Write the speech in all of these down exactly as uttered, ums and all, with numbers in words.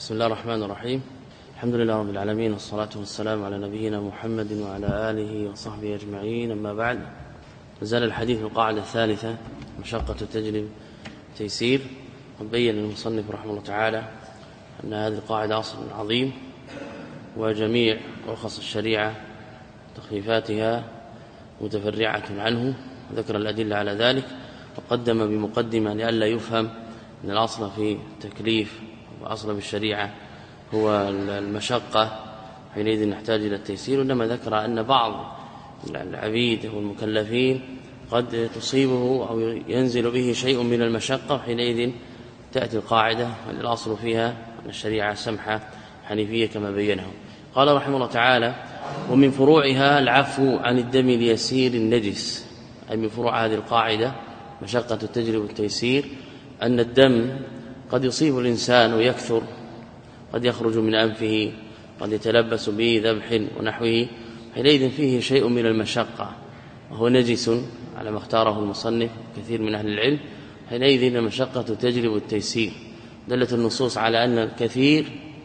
بسم الله الرحمن الرحيم. الحمد لله رب العالمين، والصلاة والسلام على نبينا محمد وعلى آله وصحبه أجمعين. أما بعد، نزال الحديث في القاعدة الثالثة: مشقة تجلب تيسير. قد بين المصنف رحمه الله تعالى أن هذه القاعدة أصل عظيم، وجميع رخص الشريعة تخفيفاتها متفرعة عنه، ذكر الأدلة على ذلك، وقدم بمقدمة لئلا يفهم أن الأصل في التكليف وأصل بالشريعة هو المشقة، حينئذ نحتاج إلى التيسير. إنما ذكر أن بعض العبيد والمكلفين قد تصيبه أو ينزل به شيء من المشقة، حينئذ تأتي القاعدة الأصل فيها أن الشريعة سمحة حنيفية كما بينه. قال رحمه الله تعالى: ومن فروعها العفو عن الدم اليسير النجس. أي من فروع هذه القاعدة مشقة تجلب التيسير أن الدم قد يصيب الإنسان ويكثر، قد يخرج من أنفه، قد يتلبس به ذبح ونحوه، حينئذ فيه شيء من المشقة وهو نجس على ما اختاره المصنف كثير من أهل العلم. حينئذ المشقة تجلب التيسير. دلت النصوص على أن الكثير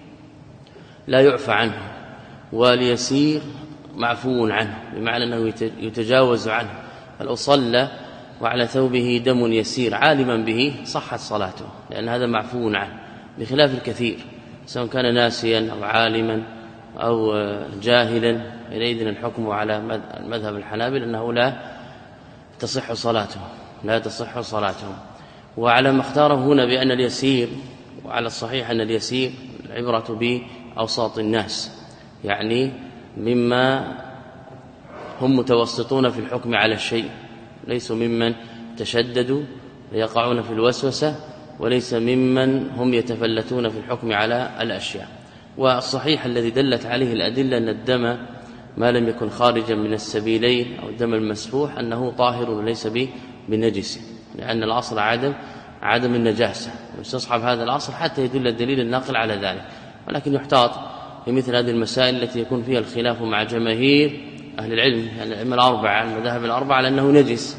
لا يعفى عنه واليسير معفو عنه، بمعنى أنه يتجاوز عنه. فلو صلى وعلى ثوبه دم يسير عالما به صحت صلاته، لأن هذا معفو عنه، بخلاف الكثير سواء كان ناسيا أو عالما أو جاهلا. حينئذ الحكم على مذهب الحنابلة أنه لا تصح صلاته لا تصح صلاته وعلى ما اختاره هنا بأن اليسير، وعلى الصحيح أن اليسير العبرة بأوساط الناس، يعني مما هم متوسطون في الحكم على الشيء، ليسوا ممن تشددوا ليقعون في الوسوسة، وليس ممن هم يتفلتون في الحكم على الأشياء. والصحيح الذي دلت عليه الأدلة أن الدم ما لم يكن خارجا من السبيلين أو الدم المسفوح أنه طاهر وليس بنجس، لأن الأصل عدم عدم النجاسة، ويستصحب هذا الأصل حتى يدل الدليل الناقل على ذلك. ولكن يحتاط في مثل هذه المسائل التي يكون فيها الخلاف مع جماهير أهل العلم، يعني الأئمة الأربعة المذاهب الأربعة، لأنه نجس،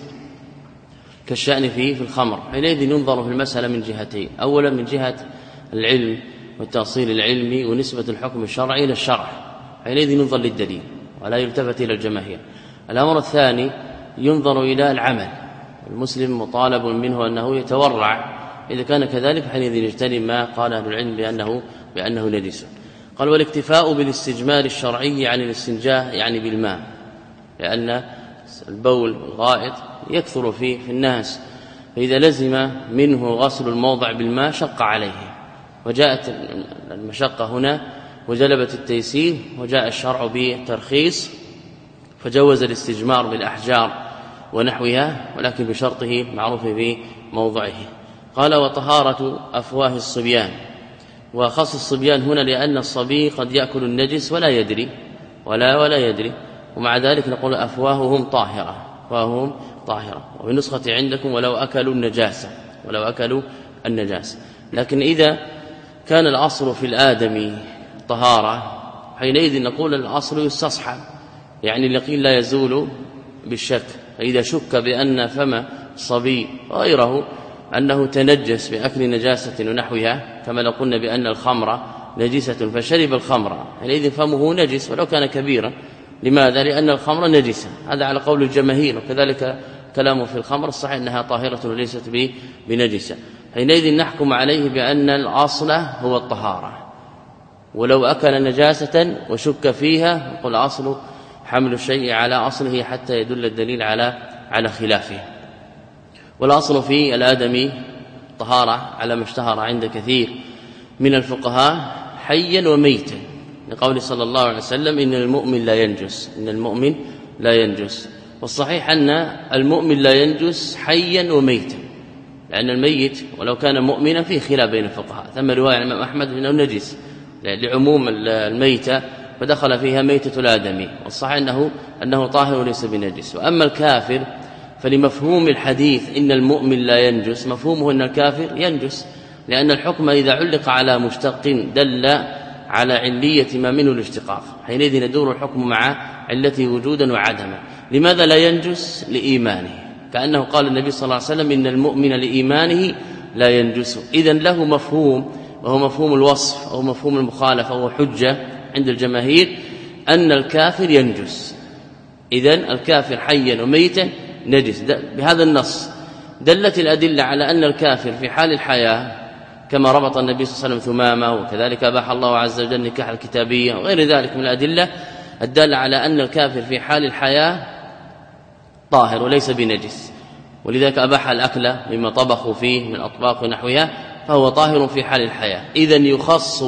كالشأن فيه في الخمر. حينئذ ينظر في المسألة من جهتين: أولا من جهة العلم والتأصيل العلمي ونسبة الحكم الشرعي إلى الشرع، حينئذ ينظر للدليل ولا يلتفت إلى الجماهير. الأمر الثاني ينظر إلى العمل، المسلم مطالب منه أنه يتورع، إذا كان كذلك حينئذ يجتنب ما قال أهل العلم بأنه, بأنه نجس. قال: والاكتفاء بالاستجمال الشرعي عن الاستنجاء يعني بالماء، لأن البول والغائط يكثر فيه في الناس، فإذا لزم منه غسل الموضع بالماء شق عليه، وجاءت المشقة هنا وجلبت التيسير، وجاء الشرع بالترخيص فجوز الاستجمار بالأحجار ونحوها، ولكن بشرطه معروف في موضعه. قال: وطهارة أفواه الصبيان. وخص الصبيان هنا لأن الصبي قد يأكل النجس ولا يدري ولا ولا يدري ومع ذلك نقول أفواههم طاهرة أفواههم طاهرة وفي نسخة عندكم ولو أكلوا النجاسة ولو أكلوا النجاسة. لكن إذا كان الأصل في الآدمي طهارة، حينئذ نقول الأصل يستصحب، يعني اليقين لا يزول بالشك. فإذا شك بأن فم الصبي غيره أنه تنجس بأكل نجاسة ونحوها، كما لو قلنا بأن الخمر نجسة فشرب الخمر، حينئذ فمه نجس ولو كان كبيرا. لماذا؟ لأن الخمر نجسة، هذا على قول الجماهير، وكذلك كلامه في الخمر الصحيح أنها طاهرة وليست بنجسة. حينئذ نحكم عليه بأن الأصل هو الطهارة، ولو أكل نجاسة وشك فيها نقول أصل حمل الشيء على أصله حتى يدل الدليل على على خلافه. والأصل في الآدمي طهارة على ما اشتهر عند كثير من الفقهاء حيا وميتا، لقول صلى الله عليه وسلم: إن المؤمن لا ينجس إن المؤمن لا ينجس. والصحيح أن المؤمن لا ينجس حيا وميتا، لأن الميت ولو كان مؤمنا فيه خلاف بين الفقهاء. ثم رواية عن الإمام أحمد أنه نجس لعموم الميتة فدخل فيها ميتة الآدمي، والصحيح أنه, أنه طاهر وليس بنجس. وأما الكافر فلمفهوم الحديث إن المؤمن لا ينجس مفهومه أن الكافر ينجس، لأن الحكم إذا علق على مشتق دل على علية ما منه الاشتقاق، حينئذ يدور الحكم مع علته وجودا وعدما. لماذا لا ينجس؟ لإيمانه، كأنه قال النبي صلى الله عليه وسلم: إن المؤمن لإيمانه لا ينجس. إذن له مفهوم وهو مفهوم الوصف أو مفهوم المخالفة وهو حجة عند الجماهير أن الكافر ينجس. إذن الكافر حيا وميتا نجس. بهذا النص دلت الأدلة على أن الكافر في حال الحياة كما ربط النبي صلى الله عليه وسلم ثمامة، وكذلك أباح الله عز وجل نكاح الكتابية وغير ذلك من الأدلة الدالة على أن الكافر في حال الحياة طاهر وليس بنجس، ولذلك أباح الأكل مما طبخوا فيه من أطباق ونحوها فهو طاهر في حال الحياة. إذن يخص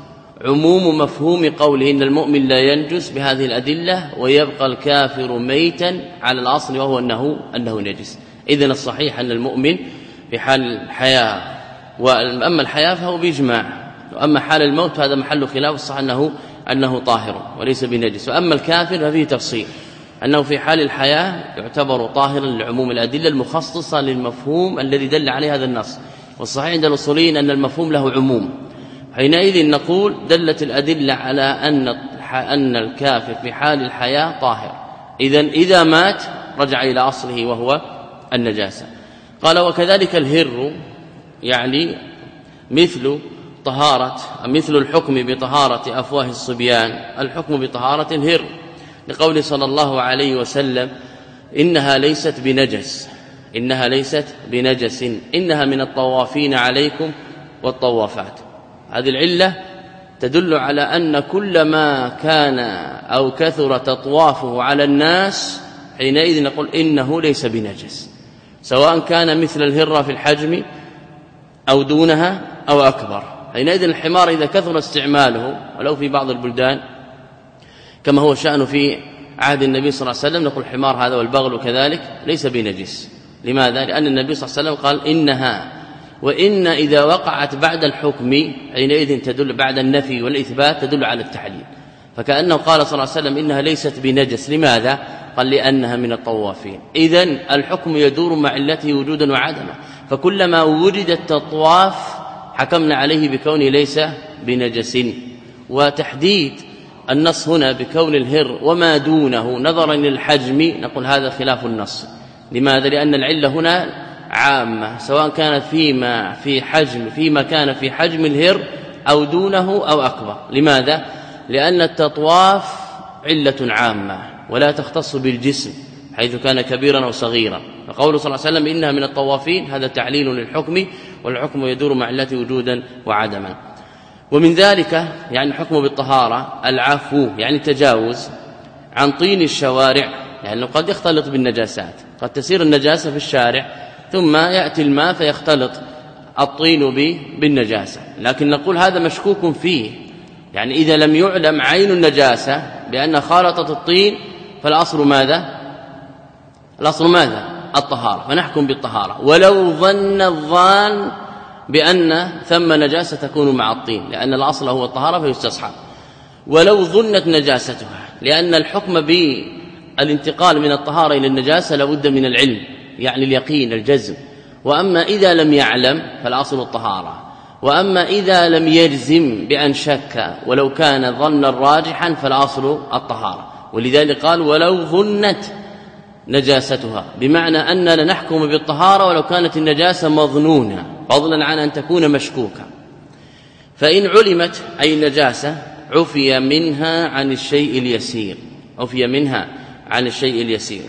عموم مفهوم قوله إن المؤمن لا ينجس بهذه الأدلة، ويبقى الكافر ميتا على الأصل وهو أنه, أنه نجس. إذن الصحيح أن المؤمن في حال الحياة، وأما الحياة فهو بإجماع، وأما حال الموت هذا محل خلاف، الصح أنه, أنه طاهر وليس بنجس. وأما الكافر ففيه تفصيل أنه في حال الحياة يعتبر طاهرا لعموم الأدلة المخصصة للمفهوم الذي دل عليه هذا النص. والصحيح عند الأصوليين أن المفهوم له عموم، حينئذ نقول دلت الأدلة على أن أن الكافر في حال الحياة طاهر، إذن إذا مات رجع إلى أصله وهو النجاسة. قال وكذلك الهر، يعني مثل طهارة مثل الحكم بطهارة أفواه الصبيان الحكم بطهارة الهر، لقول صلى الله عليه وسلم إنها ليست بنجس إنها ليست بنجس إنها من الطوافين عليكم والطوافات. هذه العلة تدل على أن كل ما كان أو كثر تطوافه على الناس حينئذ نقول إنه ليس بنجس، سواء كان مثل الهرة في الحجم أو دونها أو أكبر. حينئذ الحمار إذا كثر استعماله ولو في بعض البلدان كما هو شأنه في عهد النبي صلى الله عليه وسلم نقول الحمار هذا والبغل كذلك ليس بنجس. لماذا؟ لأن النبي صلى الله عليه وسلم قال إنها، وإن إذا وقعت بعد الحكم حينئذ تدل بعد النفي والإثبات تدل على التعليل، فكأنه قال صلى الله عليه وسلم إنها ليست بنجس. لماذا؟ قال لأنها من الطوافين. إذن الحكم يدور مع علته وجودا وعدما، فكلما وجد التطواف حكمنا عليه بكونه ليس بنجس. وتحديد النص هنا بكون الهر وما دونه نظرا للحجم نقول هذا خلاف النص. لماذا؟ لأن العلة هنا عامة سواء كانت فيما في حجم فيما كان في حجم الهر أو دونه أو أكبر. لماذا؟ لأن التطواف علة عامة ولا تختص بالجسم حيث كان كبيرا أو صغيرا، فقوله صلى الله عليه وسلم إنها من الطوافين هذا تعليل للحكم، والحكم يدور مع علته وجودا وعدما. ومن ذلك يعني الحكم بالطهارة العفو، يعني التجاوز عن طين الشوارع، لأنه يعني قد يختلط بالنجاسات، قد تسير النجاسة في الشارع ثم يأتي الماء فيختلط الطين بالنجاسة، لكن نقول هذا مشكوك فيه، يعني إذا لم يعلم عين النجاسة بأن خالطت الطين فالأصل ماذا؟ الأصل ماذا؟ الطهارة، فنحكم بالطهارة ولو ظن الظان بأن ثم نجاسة تكون مع الطين، لأن الأصل هو الطهارة فيستصحب. ولو ظنت نجاستها، لأن الحكم بالانتقال من الطهارة إلى النجاسة لابد من العلم، يعني اليقين الجزم. وأما إذا لم يعلم فالأصل الطهارة، وأما إذا لم يجزم بأن شك ولو كان ظنا راجحا فالأصل الطهارة. ولذلك قال ولو ظنت نجاستها، بمعنى أننا نحكم بالطهارة ولو كانت النجاسة مظنونة فضلا عن أن تكون مشكوكة. فإن علمت أي النجاسة عفي منها عن الشيء اليسير عفي منها عن الشيء اليسير.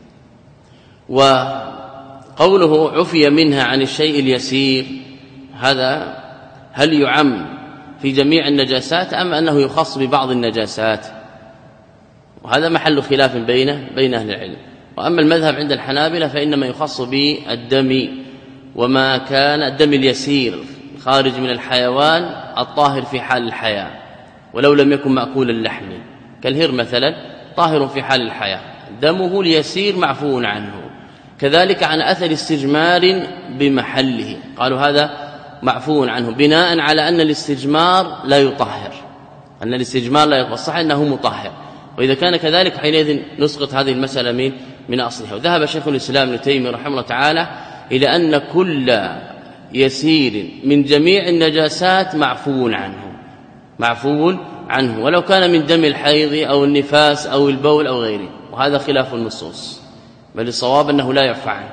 وقوله عفي منها عن الشيء اليسير هذا هل يعم في جميع النجاسات أم أنه يخص ببعض النجاسات؟ وهذا محل خلاف بين بين أهل العلم. وأما المذهب عند الحنابلة فإنما يخص بالدم، وما كان الدم اليسير خارج من الحيوان الطاهر في حال الحياة ولو لم يكن مأكول اللحم، كالهر مثلا طاهر في حال الحياة دمه اليسير معفو عنه. كذلك عن أثر استجمار بمحله قالوا هذا معفو عنه، بناء على أن الاستجمار لا يطهر أن الاستجمار لا يطهر، صح أنه مطهر. وإذا كان كذلك حينئذ نسقط هذه المسألة من من أصلها. وذهب شيخ الإسلام ابن تيمية رحمه الله تعالى إلى أن كل يسير من جميع النجاسات معفو عنه معفو عنه ولو كان من دم الحيض أو النفاس أو البول أو غيره، وهذا خلاف النصوص، بل الصواب أنه لا يعفى عنه.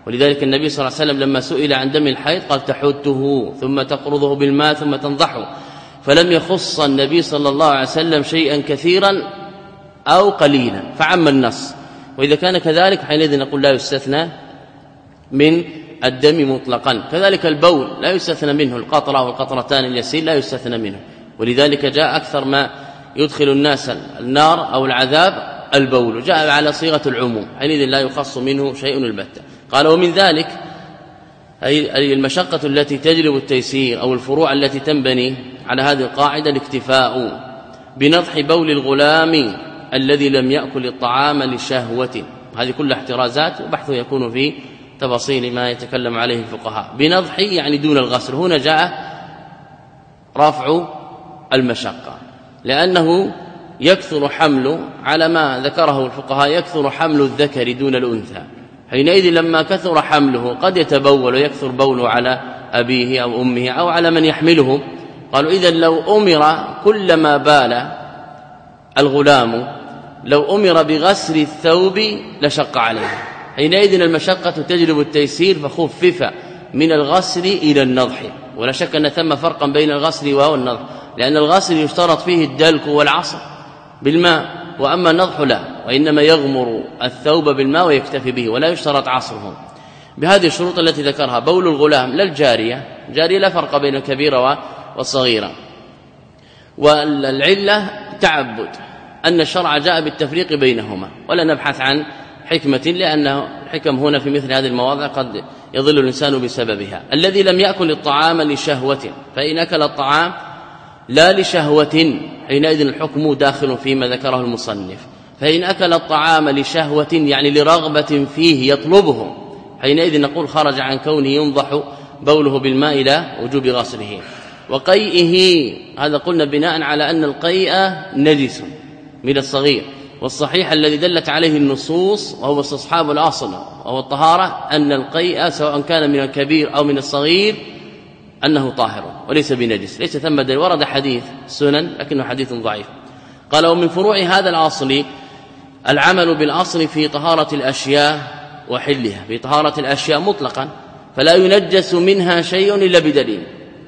ولذلك النبي صلى الله عليه وسلم لما سئل عن دم الحيض قال تحته ثم تقرضه بالماء ثم تنضحه، فلم يخص النبي صلى الله عليه وسلم شيئا كثيرا أو قليلا فعم النص. وإذا كان كذلك حينئذ نقول لا يستثنى من الدم مطلقا. كذلك البول لا يستثنى منه، القطرة والقطرتان اليسير لا يستثنى منه، ولذلك جاء أكثر ما يدخل الناس النار أو العذاب البول، جاء على صيغة العموم حينئذ لا يخص منه شيء البتة. قال ومن ذلك أي المشقة التي تجلب التيسير أو الفروع التي تنبني على هذه القاعدة الاكتفاء بنضح بول الغلام الذي لم يأكل الطعام لشهوة. هذه كلها احترازات وبحثه يكون في تفاصيل ما يتكلم عليه الفقهاء. بنضح يعني دون الغسل، هنا جاء رفع المشقة لأنه يكثر حمل على ما ذكره الفقهاء، يكثر حمل الذكر دون الأنثى، حينئذ لما كثر حمله قد يتبول ويكثر بوله على أبيه أو أمه أو على من يحمله. قالوا إذن لو أمر كلما بال الغلام لو أمر بغسل الثوب لشق عليه، حينئذ المشقة تجلب التيسير فخفف من الغسل إلى النضح. ولا شك أن ثم فرقا بين الغسل والنضح، لأن الغسل يشترط فيه الدلك والعصر بالماء، وأما النضح لا، وإنما يغمر الثوب بالماء ويكتفي به ولا يشترط عصره بهذه الشروط التي ذكرها. بول الغلام لا الجارية، جارية لا فرق بين الكبيرة والصغيرة. والعلة تعبد أن الشرع جاء بالتفريق بينهما، ولا نبحث عن حكمة لأن الحكم هنا في مثل هذه المواضع قد يضل الإنسان بسببها. الذي لم يأكل الطعام لشهوة، فإن أكل الطعام لا لشهوة حينئذ الحكم داخل فيما ذكره المصنف. فإن أكل الطعام لشهوة يعني لرغبة فيه يطلبه، حينئذ نقول خرج عن كونه ينضح بوله بالماء إلى وجوب غسله. وقيئه هذا قلنا بناء على أن القيء نجس من الصغير، والصحيح الذي دلت عليه النصوص وهو استصحاب الأصل وهو الطهارة أن القيء سواء كان من الكبير أو من الصغير أنه طاهر وليس بنجس، ليس ثم دليل. ورد حديث سنن لكنه حديث ضعيف. قال ومن فروع هذا الأصل العمل بالأصل في طهارة الأشياء وحلها، في طهارة الأشياء مطلقا فلا ينجس منها شيء إلا بدليل،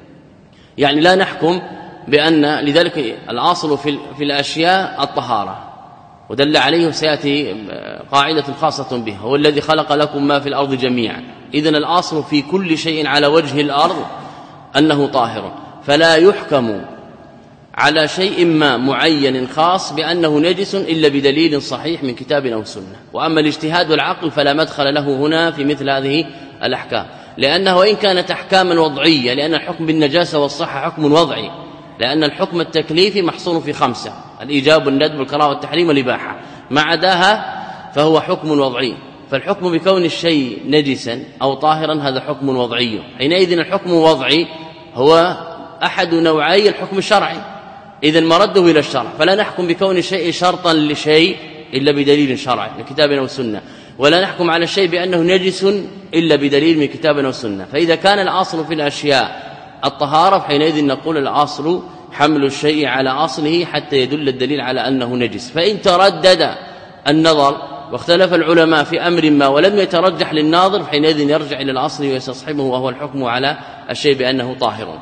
يعني لا نحكم بأن لذلك الأصل في, في الأشياء الطهارة، ودل عليه سيأتي قاعدة خاصة به، هو الذي خلق لكم ما في الأرض جميعا. إذن الأصل في كل شيء على وجه الأرض أنه طاهر، فلا يحكم على شيء ما معين خاص بأنه نجس إلا بدليل صحيح من كتاب أو سنة. وأما الاجتهاد والعقل فلا مدخل له هنا في مثل هذه الأحكام، لأنه وإن كانت أحكاما وضعية، لأن الحكم بالنجاسة والصحة حكم وضعي، لأن الحكم التكليفي محصور في خمسة: الإيجاب والندب والكراهة والتحريم والإباحة، ما عداها فهو حكم وضعي. فالحكم بكون الشيء نجسا أو طاهرا هذا حكم وضعي، حينئذ الحكم الوضعي هو أحد نوعي الحكم الشرعي، إذن مرده إلى الشرع، فلا نحكم بكون الشيء شرطا لشيء إلا بدليل شرعي من كتاب أو سنة، ولا نحكم على الشيء بأنه نجس إلا بدليل من كتاب أو سنة. فإذا كان الأصل في الأشياء الطهارة حينئذ نقول الأصل حمل الشيء على أصله حتى يدل الدليل على أنه نجس. فإن تردد النظر واختلف العلماء في أمر ما ولم يترجح للناظر حينئذ يرجع إلى الأصل ويستصحبه وهو الحكم على الشيء بأنه طاهر.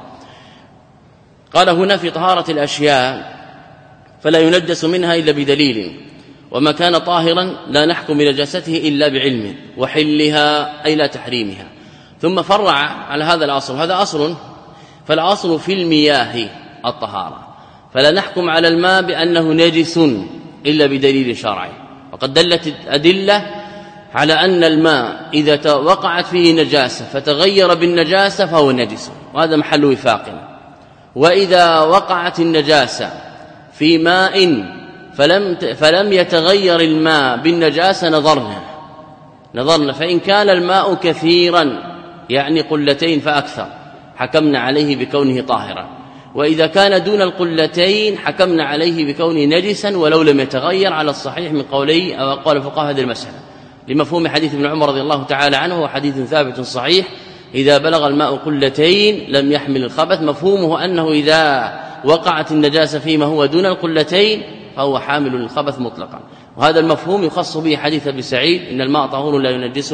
قال هنا في طهارة الأشياء فلا ينجس منها إلا بدليل، وما كان طاهرا لا نحكم بنجاسته إلا بعلم، وحلها أي لا تحريمها. ثم فرع على هذا الأصل، هذا أصل، فالأصل في المياه الطهارة، فلا نحكم على الماء بأنه نجس إلا بدليل شرعي. وقد دلت الأدلة على أن الماء إذا وقعت فيه نجاسة فتغير بالنجاسة فهو نجس، وهذا محل وفاق. وإذا وقعت النجاسة في ماء فلم فلم يتغير الماء بالنجاسة نظرنا نظرنا فإن كان الماء كثيرا يعني قلتين فأكثر حكمنا عليه بكونه طاهرا، وإذا كان دون القلتين حكمنا عليه بكونه نجسا ولو لم يتغير على الصحيح من قولي أو أقوال فقهاء هذه المسألة، لمفهوم حديث ابن عمر رضي الله تعالى عنه وحديث ثابت صحيح: إذا بلغ الماء قلتين لم يحمل الخبث. مفهومه أنه إذا وقعت النجاسة فيما هو دون القلتين فهو حامل الخبث مطلقا، وهذا المفهوم يخص به حديث ابي سعيد: إن الماء طهور لا ينجسه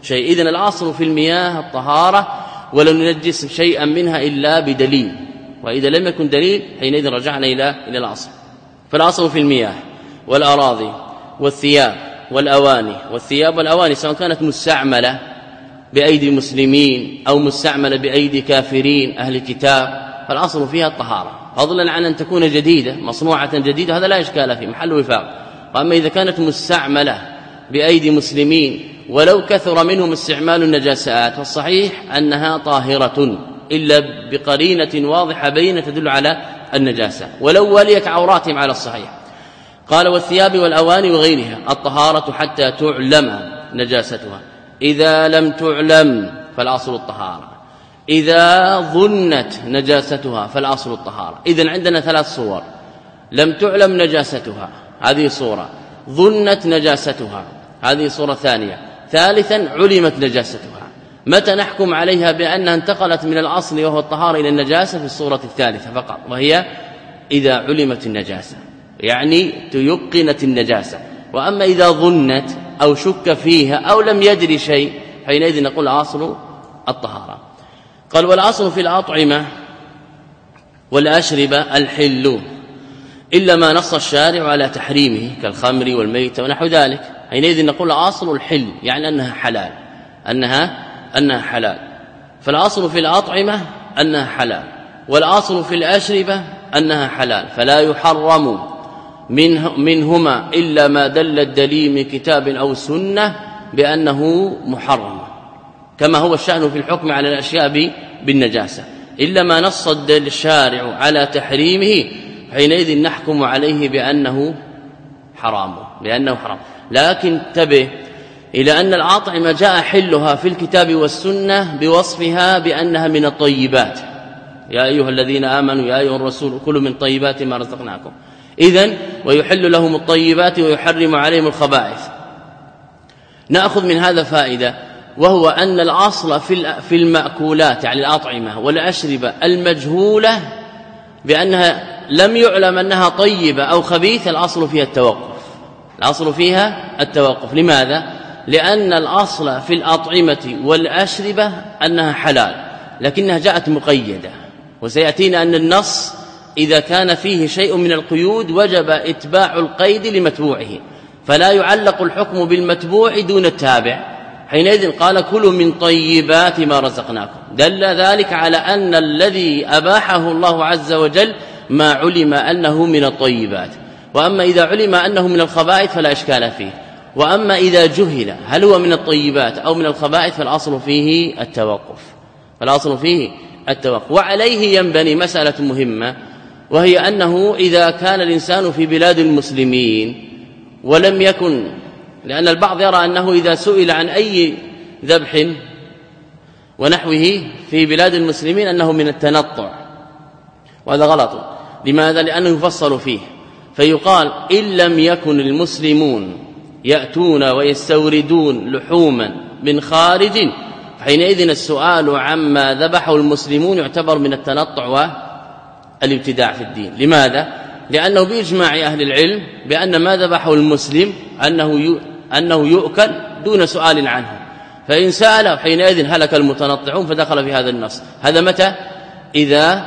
شيء. إذن الأصل في المياه الطهارة، ولو ننجس شيئا منها إلا بدليل، وإذا لم يكن دليل حينئذ رجعنا إلى إلى الأصل. فالأصل في المياه والأراضي والثياب والأواني، والثياب والأواني سواء كانت مستعملة بأيدي المسلمين أو مستعملة بأيدي كافرين أهل الكتاب، فالأصل فيها الطهارة، فضلا عن أن تكون جديدة مصنوعة جديدة، هذا لا إشكال فيه، محل وفاق. وأما إذا كانت مستعملة بأيدي مسلمين ولو كثر منهم استعمال النجاسات، فالصحيح أنها طاهرة إلا بقرينة واضحة بينة تدل على النجاسة، ولو وليت عوراتهم على الصحيح. قال والثياب والأواني وغيرها الطهارة حتى تعلم نجاستها، إذا لم تعلم فالأصل الطهارة، إذا ظنت نجاستها فالأصل الطهارة. إذن عندنا ثلاث صور: لم تعلم نجاستها هذه صورة، ظنت نجاستها هذه صورة ثانية، ثالثا علمت نجاستها. متى نحكم عليها بأنها انتقلت من الأصل وهو الطهارة إلى النجاسة؟ في الصورة الثالثة فقط، وهي إذا علمت النجاسة، يعني تيقنت النجاسة. وأما إذا ظنت أو شك فيها أو لم يدري شيء حينئذ نقول أصل الطهارة. قال والأصل في الأطعمة والأشربة الحل إلا ما نص الشارع على تحريمه كالخمر والميتة ونحو ذلك، حينئذ نقول أصل الحل يعني أنها حلال، أنها أنها حلال. فالأصل في الأطعمة أنها حلال، والأصل في الأشربة أنها حلال، فلا يحرم منه منهما إلا ما دل الدليل من كتاب أو سنة بأنه محرم، كما هو الشأن في الحكم على الأشياء بالنجاسة، إلا ما نص الشارع على تحريمه حينئذ نحكم عليه بأنه حرام بأنه حرام. لكن انتبه إلى أن الأطعمة جاء حلها في الكتاب والسنة بوصفها بأنها من الطيبات، يا أيها الذين آمنوا يا أيها الرسول كلوا من طيبات ما رزقناكم، إذن ويحل لهم الطيبات ويحرم عليهم الخبائث. نأخذ من هذا فائدة، وهو أن الأصل في المأكولات يعني الأطعمة والأشربة المجهولة بأنها لم يعلم أنها طيبة أو خبيثة، الأصل فيها التوقف، الأصل فيها التوقف. لماذا؟ لأن الأصل في الأطعمة والأشربة أنها حلال، لكنها جاءت مقيدة، وسيأتينا أن النص إذا كان فيه شيء من القيود وجب إتباع القيد لمتبوعه، فلا يعلق الحكم بالمتبوع دون التابع. حينئذ قال كلوا من طيبات ما رزقناكم، دل ذلك على أن الذي أباحه الله عز وجل ما علم أنه من الطيبات. وأما إذا علم أنه من الخبائث فلا إشكال فيه، وأما إذا جهل هل هو من الطيبات أو من الخبائث فالأصل فيه التوقف، فالأصل فيه التوقف. وعليه ينبني مسألة مهمة، وهي أنه إذا كان الإنسان في بلاد المسلمين ولم يكن، لأن البعض يرى أنه إذا سئل عن أي ذبح ونحوه في بلاد المسلمين أنه من التنطع، وهذا غلط. لماذا؟ لأنه يفصل فيه، فيقال إن لم يكن المسلمون يأتون ويستوردون لحوما من خارج، حينئذ السؤال عما ذبحه المسلمون يعتبر من التنطع والابتداع في الدين. لماذا؟ لأنه بإجماع أهل العلم بأن ما ذبحه المسلم أنه أنه يؤكل دون سؤال عنه، فإن سأل حينئذ هلك المتنطعون فدخل في هذا النص. هذا متى؟ إذا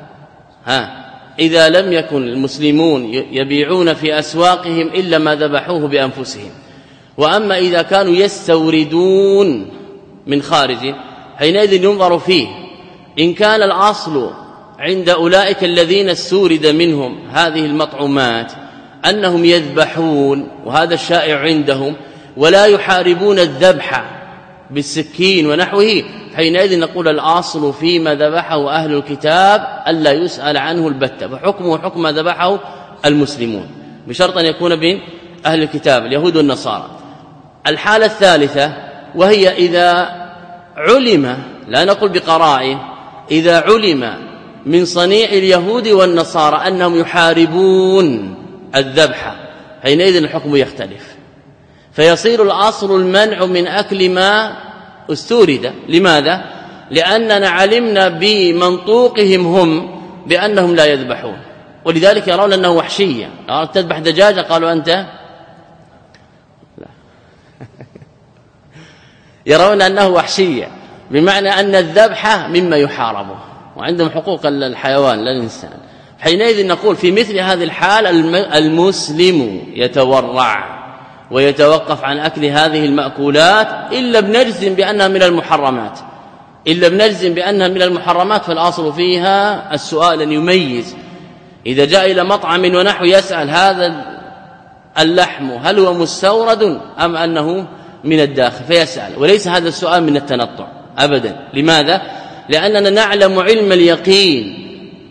ها إذا لم يكن المسلمون يبيعون في أسواقهم إلا ما ذبحوه بأنفسهم. وأما إذا كانوا يستوردون من خارج حينئذ ينظر فيه، إن كان الأصل عند أولئك الذين استورد منهم هذه المطعومات أنهم يذبحون وهذا الشائع عندهم ولا يحاربون الذبح بالسكين ونحوه، حينئذ نقول الأصل فيما ذبحه أهل الكتاب ألا يسأل عنه البتة، وحكمه حكم ما ذبحه المسلمون، بشرط أن يكون بين أهل الكتاب اليهود والنصارى. الحالة الثالثة وهي إذا علم، لا نقول بقرائن، إذا علم من صنيع اليهود والنصارى أنهم يحاربون الذبح، حينئذ الحكم يختلف، فيصير الأصل المنع من أكل ما استورد. لماذا؟ لأننا علمنا بمنطوقهم هم بأنهم لا يذبحون، ولذلك يرون أنه وحشية. تذبح دجاجة قالوا أنت لا. يرون أنه وحشية، بمعنى أن الذبح مما يحاربه، وعندهم حقوق الحيوان للإنسان. حينئذ نقول في مثل هذه الحال المسلم يتورع ويتوقف عن أكل هذه المأكولات إلا بنجزم بأنها من المحرمات، إلا بنجزم بأنها من المحرمات. فالأصل فيها السؤال أن يميز، إذا جاء إلى مطعم ونحو يسأل هذا اللحم هل هو مستورد أم أنه من الداخل، فيسأل، وليس هذا السؤال من التنطع أبدا. لماذا؟ لأننا نعلم علم اليقين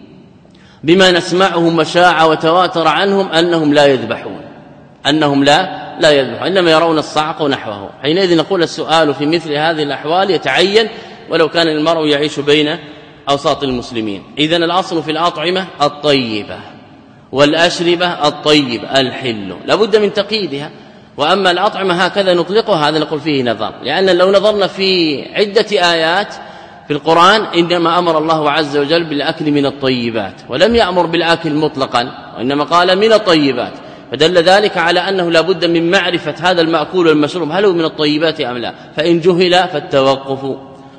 بما نسمعه مشاع وتواتر عنهم أنهم لا يذبحون، أنهم لا لا يذبحون، إنما يرون الصعق ونحوه. حينئذ نقول السؤال في مثل هذه الأحوال يتعين ولو كان المرء يعيش بين أوساط المسلمين. إذن الأصل في الأطعمة الطيبة والأشربة الطيبة الحل، لابد من تقييدها. وأما الأطعمة هكذا نطلقها هذا نقول فيه نظر، لأن لو نظرنا في عدة آيات في القرآن إنما أمر الله عز وجل بالأكل من الطيبات، ولم يأمر بالأكل مطلقا، وإنما قال من الطيبات، فدل ذلك على أنه لا بد من معرفة هذا المأكول والمشروب هل هو من الطيبات أم لا، فإن جهل فالتوقف.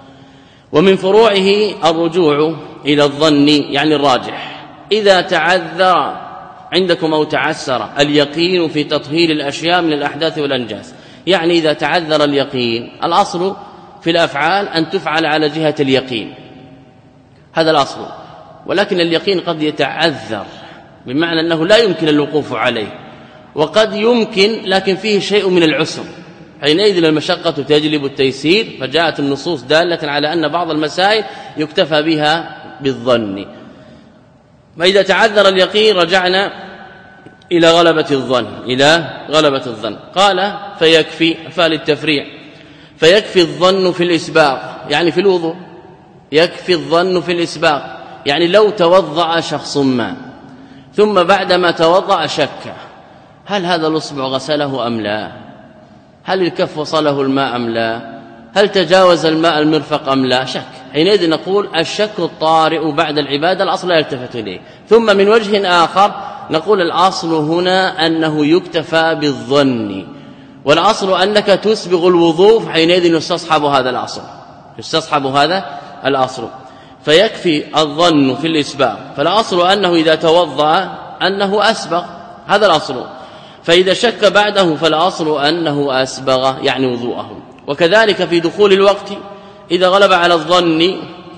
ومن فروعه الرجوع إلى الظن، يعني الراجح. إذا تعذر عندكم أو تعسر اليقين في تطهير الأشياء من الأحداث والأنجاس، يعني إذا تعذر اليقين، الأصل في الأفعال أن تفعل على جهة اليقين، هذا الأصل، ولكن اليقين قد يتعذر بمعنى أنه لا يمكن الوقوف عليه، وقد يمكن لكن فيه شيء من العسر، حينئذ المشقة تجلب التيسير، فجاءت النصوص دالة على أن بعض المسائل يكتفى بها بالظن. فإذا تعذر اليقين رجعنا إلى غلبة الظن، إلى غلبة الظن. قال فيكفي فال التفريع، فيكفي الظن في الإسباغ، يعني في الوضوء، يكفي الظن في الإسباغ، يعني لو توضأ شخص ما ثم بعدما توضأ شك هل هذا الأصبع غسله أم لا، هل الكف وصله الماء أم لا، هل تجاوز الماء المرفق أم لا، شك. حينئذ نقول الشك الطارئ بعد العبادة الأصل لا يلتفت إليه. ثم من وجه آخر نقول الأصل هنا أنه يكتفى بالظن، والأصل أنك تسبغ الوضوء، حينئذ يستصحب هذا الأصل، يستصحب هذا الأصل. فيكفي الظن في الإسباغ، فالأصل أنه إذا توضأ أنه أسبغ، هذا الأصل. فإذا شك بعده فالأصل أنه أسبغ، يعني وضوءه. وكذلك في دخول الوقت إذا غلب على الظن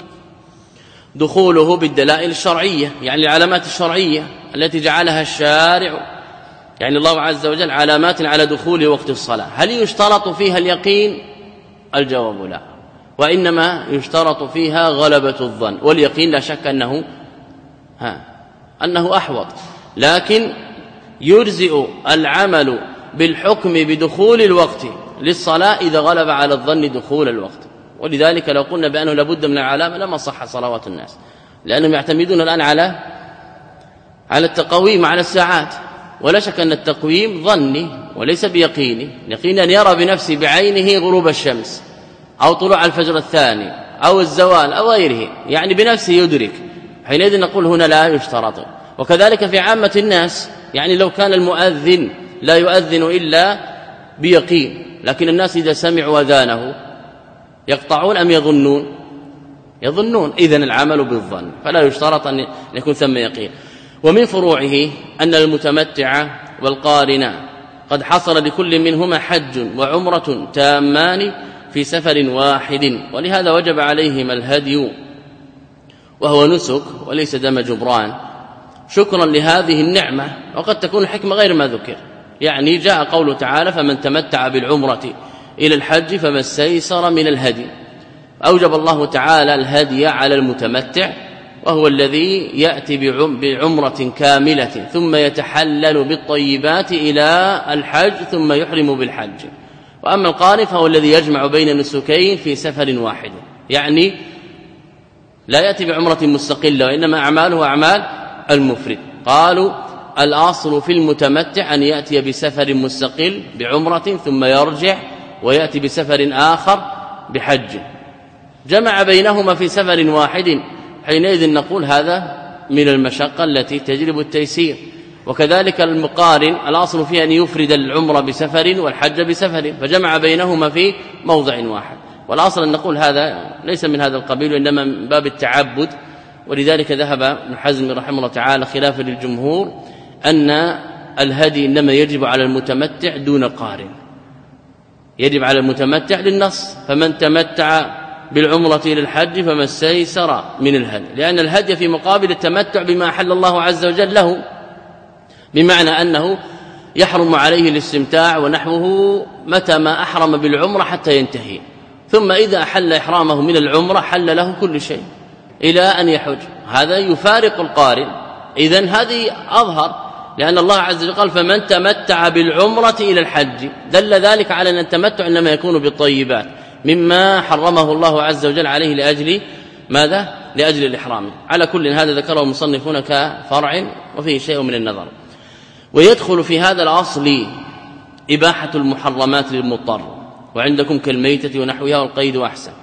دخوله بالدلائل الشرعية، يعني العلامات الشرعية التي جعلها الشارع، يعني الله عز وجل علامات على دخول وقت الصلاة. هل يشترط فيها اليقين؟ الجواب لا، وإنما يشترط فيها غلبة الظن، واليقين لا شك أنه ها أنه أحوط، لكن يجزئ العمل بالحكم بدخول الوقت للصلاة إذا غلب على الظن دخول الوقت. ولذلك لو قلنا بأنه لابد من العلامة لما صح صلوات الناس، لأنهم يعتمدون الآن على على التقويم على الساعات، ولا شك أن التقويم ظني وليس بيقيني. يقين أن يرى بنفسه بعينه غروب الشمس أو طلوع الفجر الثاني أو الزوال أو غيره، يعني بنفسه يدرك، حينئذ نقول هنا لا يشترط. وكذلك في عامة الناس، يعني لو كان المؤذن لا يؤذن إلا بيقين، لكن الناس إذا سمعوا أذانه يقطعون أم يظنون؟ يظنون، إذن العمل بالظن، فلا يشترط أن يكون ثم يقين. ومن فروعه أن المتمتع والقارن قد حصل لكل منهما حج وعمرة تامان في سفر واحد، ولهذا وجب عليهما الهدي وهو نسك وليس دم جبران، شكرا لهذه النعمة. وقد تكون الحكمة غير ما ذكر، يعني جاء قوله تعالى فمن تمتع بالعمرة إلى الحج فما استيسر من الهدي، أوجب الله تعالى الهدي على المتمتع، وهو الذي يأتي بعمرة كاملة ثم يتحلل بالطيبات إلى الحج ثم يحرم بالحج. وأما القارن فهو الذي يجمع بين النسكين في سفر واحد، يعني لا يأتي بعمرة مستقلة، وإنما أعماله أعمال المفرد. قالوا الأصل في المتمتع أن يأتي بسفر مستقل بعمرة ثم يرجع ويأتي بسفر آخر بحج، جمع بينهما في سفر واحد، حينئذ نقول هذا من المشقة التي تجلب التيسير. وكذلك المقارن الأصل فيه أن يفرد العمر بسفر والحج بسفر، فجمع بينهما في موضع واحد. والأصل أن نقول هذا ليس من هذا القبيل وإنما من باب التعبد، ولذلك ذهب ابن حزم رحمه الله تعالى خلافا للجمهور أن الهدي إنما يجب على المتمتع دون قارن، يجب على المتمتع للنص، فمن تمتع بالعمرة إلى الحج فما استيسر من الهدي، لأن الهدي في مقابل التمتع بما أحل الله عز وجل له، بمعنى أنه يحرم عليه الاستمتاع ونحوه متى ما أحرم بالعمرة حتى ينتهي، ثم إذا أحل إحرامه من العمرة حل له كل شيء إلى أن يحج. هذا يفارق القارن. إذن هذه أظهر، لأن الله عز وجل قال فمن تمتع بالعمرة إلى الحج، دل ذلك على أن التمتع إنما يكون بالطيبات مما حرمه الله عز وجل عليه لأجل ماذا؟ لأجل الإحرام. على كل هذا ذكره المصنفون كفرع وفيه شيء من النظر. ويدخل في هذا الأصل إباحة المحرمات للمضطر، وعندكم كالميتة ونحوها والقيد وأحسن.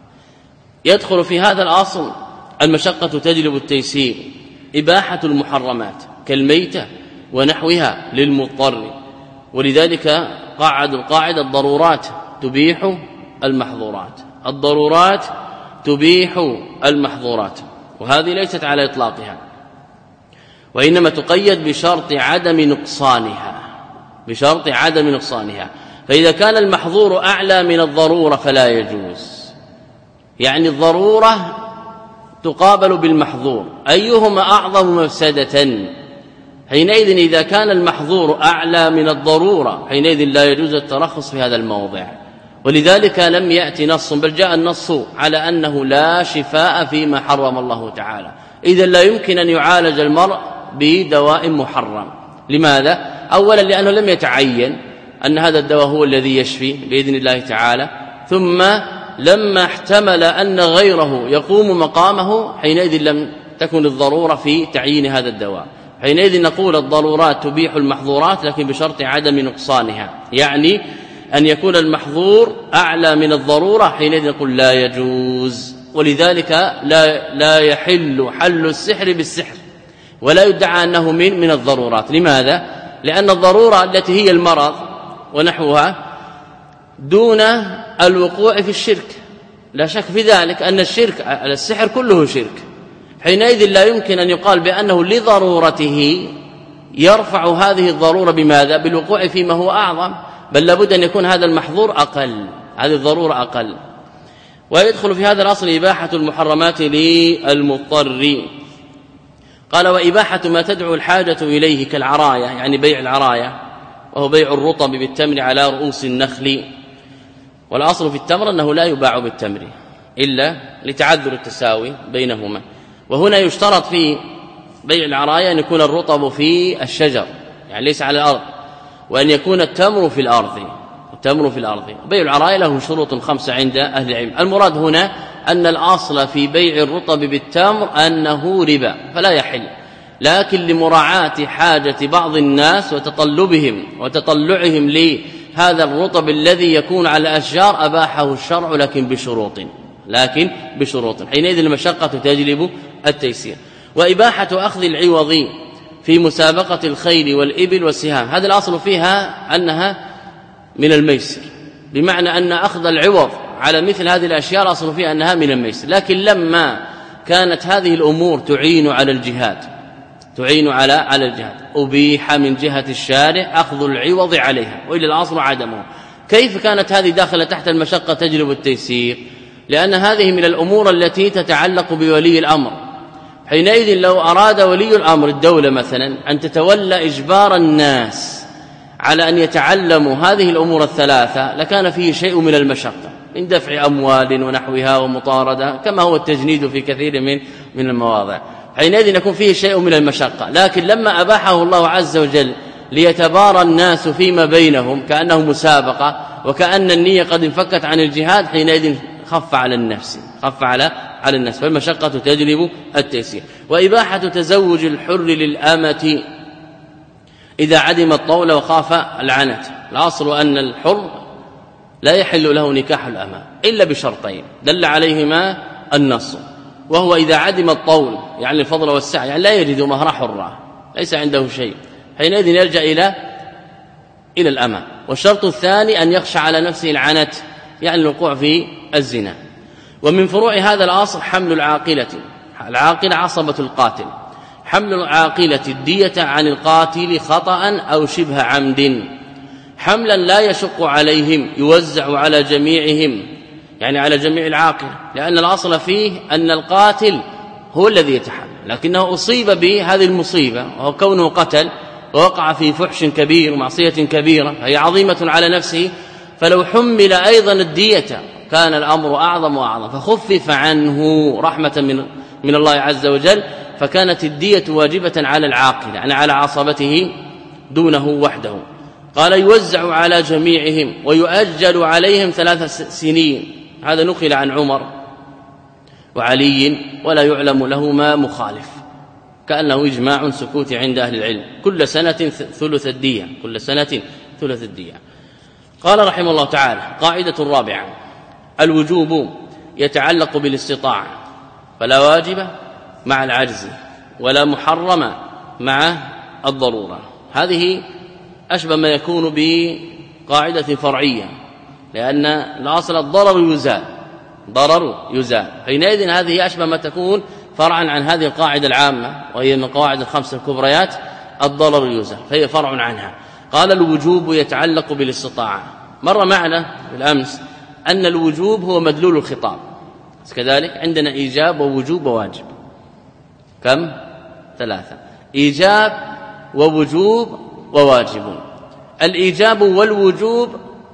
يدخل في هذا الأصل المشقة تجلب التيسير، إباحة المحرمات كالميتة ونحوها للمضطر، ولذلك قاعد القاعدة الضرورات تبيح المحظورات، الضرورات تبيح المحظورات، وهذه ليست على إطلاقها، وإنما تقيد بشرط عدم نقصانها، بشرط عدم نقصانها. فإذا كان المحظور أعلى من الضرورة فلا يجوز، يعني الضرورة تقابل بالمحظور، أيهما أعظم مفسدة؟ حينئذ إذا كان المحظور أعلى من الضرورة حينئذ لا يجوز الترخص في هذا الموضع. ولذلك لم يأتي نص، بل جاء النص على أنه لا شفاء فيما حرم الله تعالى، إذا لا يمكن أن يعالج المرء بدواء محرم. لماذا؟ أولا لأنه لم يتعين أن هذا الدواء هو الذي يشفي بإذن الله تعالى، ثم لما احتمل أن غيره يقوم مقامه حينئذ لم تكن الضرورة في تعيين هذا الدواء. حينئذ نقول الضرورات تبيح المحظورات لكن بشرط عدم نقصانها، يعني أن يكون المحظور أعلى من الضرورة، حينئذ نقول لا يجوز. ولذلك لا لا يحل حل السحر بالسحر، ولا يدعى أنه من من الضرورات. لماذا؟ لأن الضرورة التي هي المرض ونحوها دون الوقوع في الشرك، لا شك في ذلك أن الشرك السحر كله شرك، حينئذ لا يمكن أن يقال بأنه لضرورته يرفع هذه الضرورة بماذا؟ بالوقوع فيما هو أعظم، بل لابد أن يكون هذا المحظور أقل، هذه الضرورة أقل. ويدخل في هذا الأصل إباحة المحرمات للمضطر. قال وإباحة ما تدعو الحاجة إليه كالعراية، يعني بيع العراية وهو بيع الرطب بالتمر على رؤوس النخل، والأصل في التمر أنه لا يباع بالتمر إلا لتعذر التساوي بينهما. وهنا يشترط في بيع العراية أن يكون الرطب في الشجر، يعني ليس على الأرض، وأن يكون التمر في الأرض، التمر في الأرض. بيع العراية له شروط خمسة عند أهل العلم. المراد هنا أن الأصل في بيع الرطب بالتمر أنه ربا فلا يحل، لكن لمراعاة حاجة بعض الناس وتطلبهم وتطلعهم لهذا الرطب الذي يكون على الأشجار أباحه الشرع لكن بشروط، لكن بشروط حينئذ المشقة تجلب التيسير. وإباحة أخذ العوض في مسابقة الخيل والإبل والسهام، هذا الأصل فيها أنها من الميسر، بمعنى أن أخذ العوض على مثل هذه الأشياء الأصل فيها أنها من الميسر. لكن لما كانت هذه الأمور تعين على الجهاد تعين على على الجهاد أبيح من جهة الشارع أخذ العوض عليها، وإلى الأصل عدمه. كيف كانت هذه داخلة تحت المشقة تجلب التيسير؟ لأن هذه من الأمور التي تتعلق بولي الأمر. حينئذ لو أراد ولي الأمر الدولة مثلا أن تتولى إجبار الناس على أن يتعلموا هذه الأمور الثلاثة لكان فيه شيء من المشقة من دفع أموال ونحوها ومطاردة، كما هو التجنيد في كثير من من المواضع. حينئذ يكون فيه شيء من المشقة. لكن لما أباحه الله عز وجل ليتبارى الناس فيما بينهم كأنه مسابقة وكأن النية قد انفكت عن الجهاد، حينئذ خف على النفس خف على على الناس، فالمشقة تجلب التيسير. وإباحة تزوج الحر للأمة إذا عدم الطول وخاف العنت. الأصل أن الحر لا يحل له نكاح الأمة إلا بشرطين دل عليهما النص، وهو إذا عدم الطول يعني الفضل والسعي، يعني لا يجد مهر حرة، ليس عنده شيء، حينئذ يلجأ إلى إلى الأمة. والشرط الثاني أن يخشى على نفسه العنت، يعني الوقوع في الزنا. ومن فروع هذا الأصل حمل العاقلة، العاقلة عصبة القاتل، حمل العاقلة الدية عن القاتل خطأ أو شبه عمد، حملا لا يشق عليهم، يوزع على جميعهم، يعني على جميع العاقلة، لأن الأصل فيه أن القاتل هو الذي يتحمل، لكنه أصيب بهذه المصيبة وهو كونه قتل ووقع في فحش كبير ومعصية كبيرة هي عظيمة على نفسه، فلو حمل أيضا الدية كان الأمر أعظم وأعظم، فخفف عنه رحمة من من الله عز وجل، فكانت الدية واجبة على العاقل، يعني على عصبته دونه وحده. قال يوزع على جميعهم ويؤجل عليهم ثلاث سنين، هذا نقل عن عمر وعلي ولا يعلم لهما مخالف، كأنه إجماع سكوت عند أهل العلم، كل سنة ثلث الدية، كل سنة ثلث الدية. قال رحمه الله تعالى: قاعدة الرابعة: الوجوب يتعلق بالاستطاعة، فلا واجب مع العجز ولا محرم مع الضرورة. هذه أشبه ما يكون بقاعدة فرعية، لأن الأصل الضرر يزال، ضرر يزال، حينئذ هذه أشبه ما تكون فرعا عن هذه القاعدة العامة، وهي من قواعد الخمس الكبريات: الضرر يزال، فهي فرع عنها. قال: الوجوب يتعلق بالاستطاعة. مر معنا بالأمس أن الوجوب هو مدلول الخطاب، كذلك عندنا إيجاب ووجوب وواجب، كم؟ ثلاثة: إيجاب ووجوب وواجب. الإيجاب والوجوب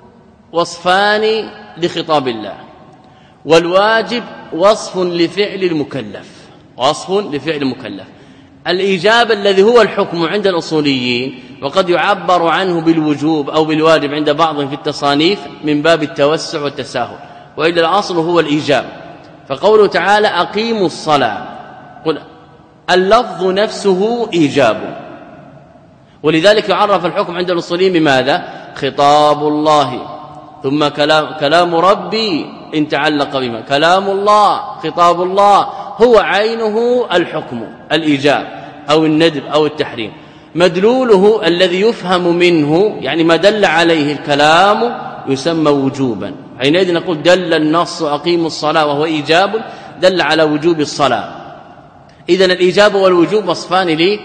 وصفان لخطاب الله، والواجب وصف لفعل المكلف، وصف لفعل المكلف. الإيجاب الذي هو الحكم عند الأصوليين، وقد يعبر عنه بالوجوب أو بالواجب عند بعضهم في التصانيف من باب التوسع والتساهل، وإلا الأصل هو الإيجاب. فقوله تعالى: أقيموا الصلاة، قل اللفظ نفسه إيجاب، ولذلك يعرف الحكم عند الأصوليين بماذا؟ خطاب الله، ثم كلام, كلام ربي إن تعلق بما، كلام الله، خطاب الله هو عينه الحكم، الإيجاب أو الندب أو التحريم. مدلوله الذي يفهم منه، يعني ما دل عليه الكلام، يسمى وجوبا. حينئذ نقول دل النص أقيموا الصلاة وهو إيجاب، دل على وجوب الصلاة. إذن الإيجاب والوجوب وصفان لي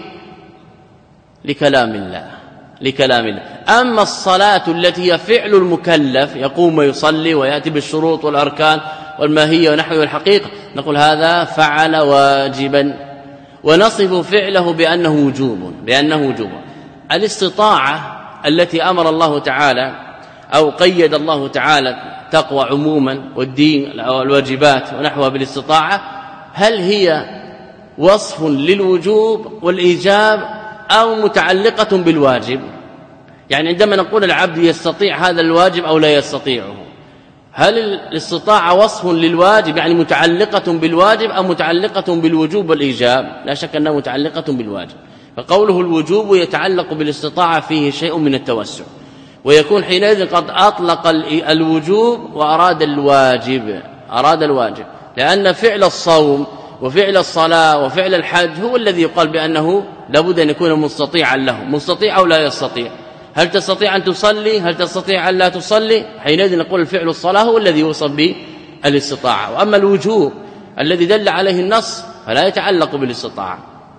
لكلام الله، لكلام الله. أما الصلاة التي هي فعل المكلف، يقوم ويصلي ويأتي بالشروط والأركان والماهية ونحو الحقيقة، نقول هذا فعل واجبا، ونصف فعله بأنه وجوب، بأنه وجوب. الاستطاعة التي أمر الله تعالى أو قيد الله تعالى تقوى عموما والدين والواجبات ونحوها بالاستطاعة، هل هي وصف للوجوب والإيجاب أو متعلقة بالواجب؟ يعني عندما نقول العبد يستطيع هذا الواجب أو لا يستطيعه، هل الاستطاعة وصف للواجب يعني متعلقة بالواجب أو متعلقة بالوجوب والإيجاب؟ لا شك أنها متعلقة بالواجب. فقوله الوجوب يتعلق بالاستطاعة فيه شيء من التوسع، ويكون حينئذ قد أطلق الوجوب وأراد الواجب، أراد الواجب، لأن فعل الصوم وفعل الصلاة وفعل الحج هو الذي يقال بأنه لابد أن يكون مستطيعا له، مستطيع أو لا يستطيع. هل تستطيع أن تصلي؟ هل تستطيع أن لا تصلي؟ حينئذ نقول الفعل الصلاة هو الذي يوصف بالاستطاعة. وأما الوجوب الذي دل عليه النص فلا يتعلق بالاستطاعة،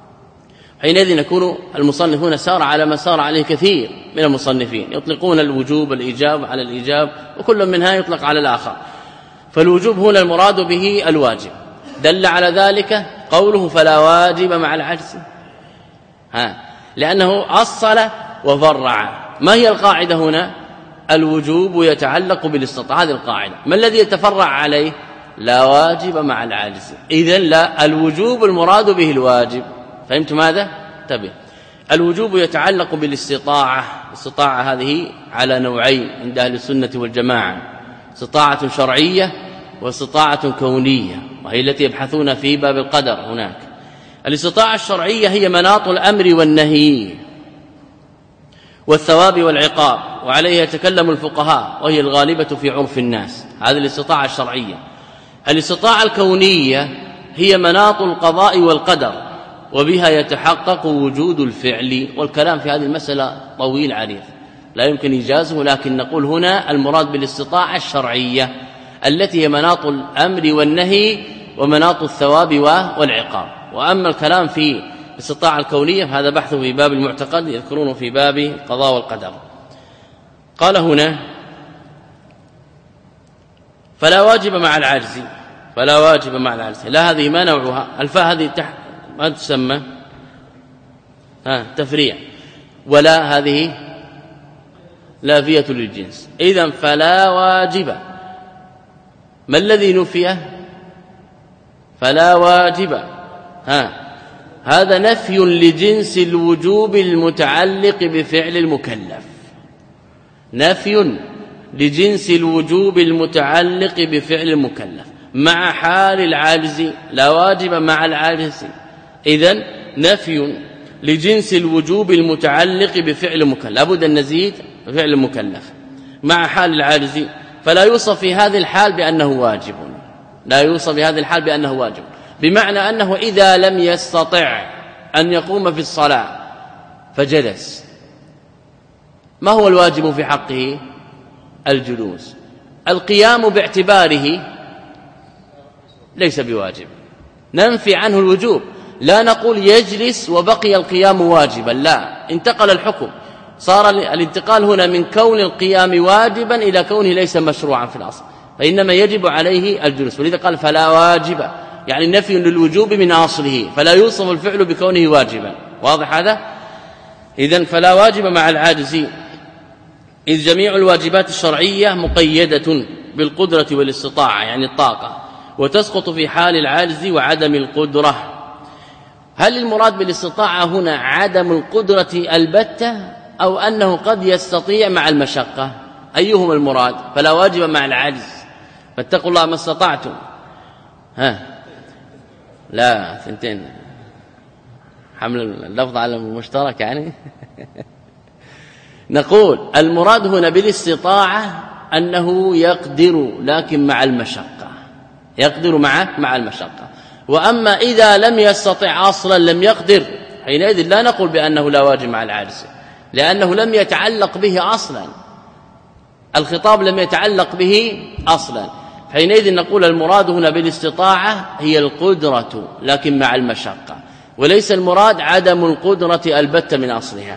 حينئذ يكون المصنفون سار على ما سار عليه كثير من المصنفين، يطلقون الوجوب والإيجاب على الإيجاب، وكل منها يطلق على الآخر. فالوجوب هنا المراد به الواجب، دل على ذلك قوله فلا واجب مع العجز، ها، لأنه أصل وفرع. ما هي القاعدة هنا؟ الوجوب يتعلق بالاستطاعة، هذه القاعدة. ما الذي يتفرع عليه؟ لا واجب مع العجز. إذن لا، الوجوب المراد به الواجب. فهمت ماذا؟ انتبه. الوجوب يتعلق بالاستطاعة، الاستطاعة هذه على نوعين عند أهل السنة والجماعة: استطاعة شرعية واستطاعة كونية، وهي التي يبحثون في باب القدر هناك. الاستطاعة الشرعية هي مناط الأمر والنهي والثواب والعقاب، وعليها يتكلم الفقهاء، وهي الغالبة في عرف الناس. هذه الاستطاعة الشرعية. الاستطاعة الكونية هي مناط القضاء والقدر، وبها يتحقق وجود الفعل. والكلام في هذه المسألة طويل عريض لا يمكن إيجازه، لكن نقول هنا المراد بالاستطاعة الشرعية التي هي مناط الأمر والنهي ومناط الثواب والعقاب. وأما الكلام في الاستطاعة الكونية هذا بحثه في باب المعتقد، يذكرونه في باب القضاء والقدر. قال هنا فلا واجب مع العجز، فلا واجب مع العجز، لا هذه ما نوعها، الفاء هذه تحت ما تسمى ها تفريع، ولا هذه لافية للجنس. إذن فلا واجب، ما الذي نفيه؟ فلا واجب، ها هذا نفي لجنس الوجوب المتعلق بفعل المكلف، نفي لجنس الوجوب المتعلق بفعل المكلف مع حال العاجز، لا واجب مع العاجز. إذن نفي لجنس الوجوب المتعلق بفعل المكلف، لابد أن نزيد فعل المكلف مع حال العاجز، فلا يوصف في هذه الحال بأنه واجب، لا يوصف في هذه الحال بأنه واجب، بمعنى أنه إذا لم يستطع أن يقوم في الصلاة فجلس، ما هو الواجب في حقه؟ الجلوس. القيام باعتباره ليس بواجب، ننفي عنه الوجوب، لا نقول يجلس وبقي القيام واجبا، لا، انتقل الحكم، صار الانتقال هنا من كون القيام واجبا إلى كونه ليس مشروعا في الأصل، فإنما يجب عليه الجلوس. ولذا قال فلا واجب، يعني نفي للوجوب من أصله، فلا يوصف الفعل بكونه واجبا. واضح هذا؟ إذن فلا واجب مع العاجز، إذ جميع الواجبات الشرعية مقيدة بالقدرة والاستطاعة، يعني الطاقة، وتسقط في حال العجز وعدم القدرة. هل المراد بالاستطاعة هنا عدم القدرة البتة أو أنه قد يستطيع مع المشقة؟ أيهما المراد؟ فلا واجب مع العجز، فاتقوا الله ما استطعتم. ها لا ثنتين، حمل اللفظ على المشترك يعني نقول المراد هنا بالاستطاعة أنه يقدر لكن مع المشقة، يقدر مع مع المشقة. وأما إذا لم يستطع أصلا لم يقدر، حينئذ لا نقول بأنه لا واجب مع العاجز، لأنه لم يتعلق به أصلا، الخطاب لم يتعلق به أصلا، حينئذ نقول المراد هنا بالاستطاعة هي القدرة لكن مع المشقة، وليس المراد عدم القدرة البتة من أصلها.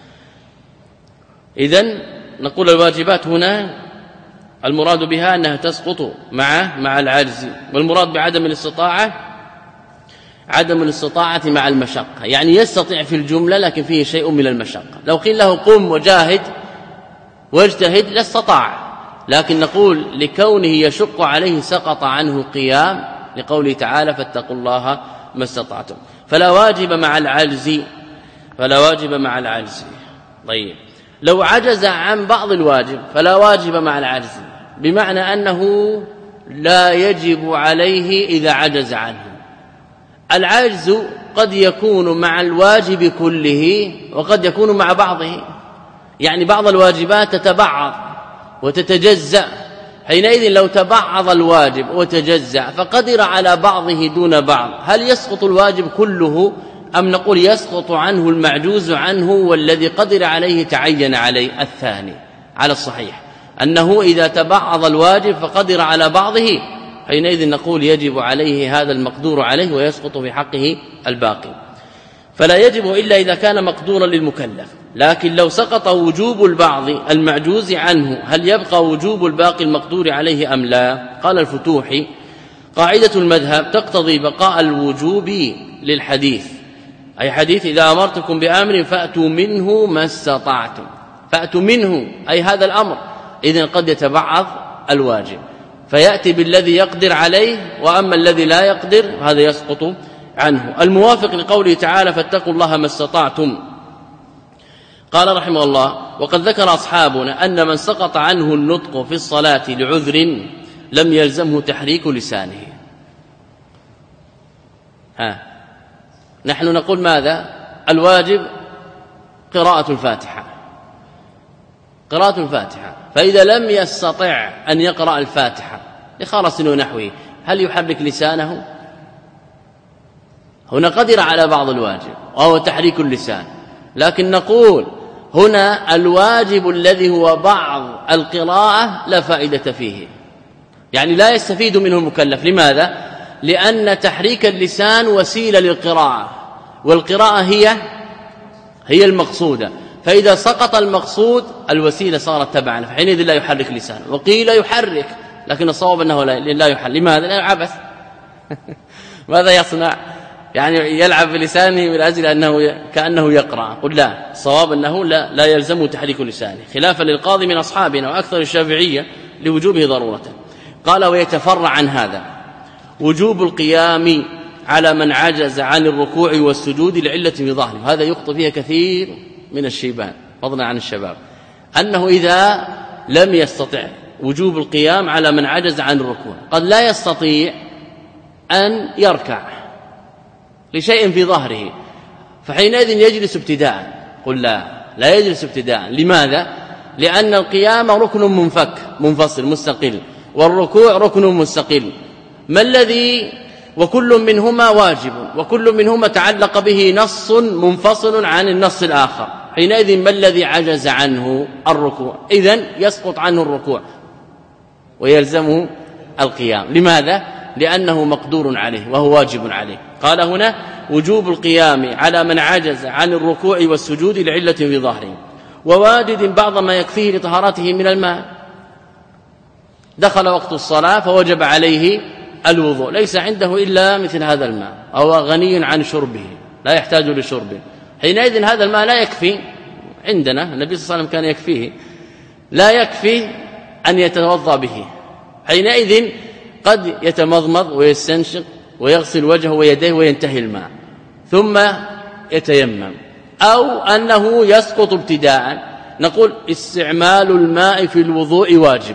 إذن نقول الواجبات هنا المراد بها أنها تسقط مع مع العجز، والمراد بعدم الاستطاعة عدم الاستطاعة مع المشقة، يعني يستطيع في الجملة لكن فيه شيء من المشقة. لو قيل له قم وجاهد واجتهد لاستطاع، لكن نقول لكونه يشق عليه سقط عنه القيام، لقوله تعالى فاتقوا الله ما استطعتم. فلا واجب مع العجز، فلا واجب مع العجز. طيب لو عجز عن بعض الواجب فلا واجب مع العجز، بمعنى أنه لا يجب عليه إذا عجز عنه. العجز قد يكون مع الواجب كله وقد يكون مع بعضه، يعني بعض الواجبات تتبعض وتتجزأ، حينئذ لو تبعض الواجب وتجزأ فقدر على بعضه دون بعض، هل يسقط الواجب كله أم نقول يسقط عنه المعجوز عنه والذي قدر عليه تعين عليه؟ الثاني على الصحيح، أنه إذا تبعض الواجب فقدر على بعضه حينئذ نقول يجب عليه هذا المقدور عليه ويسقط في حقه الباقي. فلا يجب إلا إذا كان مقدورا للمكلف، لكن لو سقط وجوب البعض المعجوز عنه هل يبقى وجوب الباقي المقدور عليه أم لا؟ قال الفتوحي قاعدة المذهب تقتضي بقاء الوجوب للحديث، أي حديث إذا أمرتكم بأمر فأتوا منه ما استطعتم، فأتوا منه أي هذا الأمر، إذن قد يتبعض الواجب فيأتي بالذي يقدر عليه، وأما الذي لا يقدر هذا يسقط عنه. الموافق لقوله تعالى فاتقوا الله ما استطعتم. قال رحمه الله وقد ذكر أصحابنا أن من سقط عنه النطق في الصلاة لعذر لم يلزمه تحريك لسانه. ها نحن نقول ماذا؟ الواجب قراءة الفاتحة، قراءة الفاتحة، فإذا لم يستطع أن يقرأ الفاتحة لخرس ونحوه هل يحرك لسانه؟ هنا قدر على بعض الواجب وهو تحريك اللسان، لكن نقول هنا الواجب الذي هو بعض القراءة لا فائدة فيه، يعني لا يستفيد منه المكلف. لماذا؟ لأن تحريك اللسان وسيلة للقراءة، والقراءة هي هي المقصودة، فإذا سقط المقصود الوسيلة صارت تبعا، فحينئذ لا يحرك لسانه. وقيل يحرك، لكن الصواب أنه لا يحرك. لماذا؟ لا عبث ماذا يصنع؟ يعني يلعب بلسانه من أجل أنه كأنه يقرأ. قل لا، الصواب أنه لا, لا يلزم تحريك لسانه، خلافا للقاضي من أصحابنا وأكثر الشافعية لوجوبه ضرورة. قال ويتفرع عن هذا وجوب القيام على من عجز عن الركوع والسجود لعلة في ظهره. هذا يخطئ فيها كثير من الشيبان فضلا عن الشباب، أنه إذا لم يستطع وجوب القيام على من عجز عن الركوع، قد لا يستطيع أن يركع لشيء في ظهره، فحينئذ يجلس ابتداء. قل لا، لا يجلس ابتداء. لماذا؟ لأن القيام ركن منفك منفصل مستقل، والركوع ركن مستقل. ما الذي وكل منهما واجب، وكل منهما تعلق به نص منفصل عن النص الآخر، حينئذ ما الذي عجز عنه؟ الركوع، إذن يسقط عنه الركوع ويلزمه القيام. لماذا؟ لأنه مقدور عليه وهو واجب عليه. قال هنا وجوب القيام على من عجز عن الركوع والسجود لعلة في ظهره، وواجد بعض ما يكفيه لطهارته من الماء. دخل وقت الصلاة فوجب عليه الوضوء، ليس عنده إلا مثل هذا الماء، أو غني عن شربه لا يحتاج لشربه، حينئذ هذا الماء لا يكفي عندنا. النبي صلى الله عليه وسلم كان يكفيه، لا يكفي أن يتوضأ به، حينئذ قد يتمضمض ويستنشق ويغسل وجهه ويديه وينتهي الماء ثم يتيمم، أو أنه يسقط ابتداء. نقول استعمال الماء في الوضوء واجب،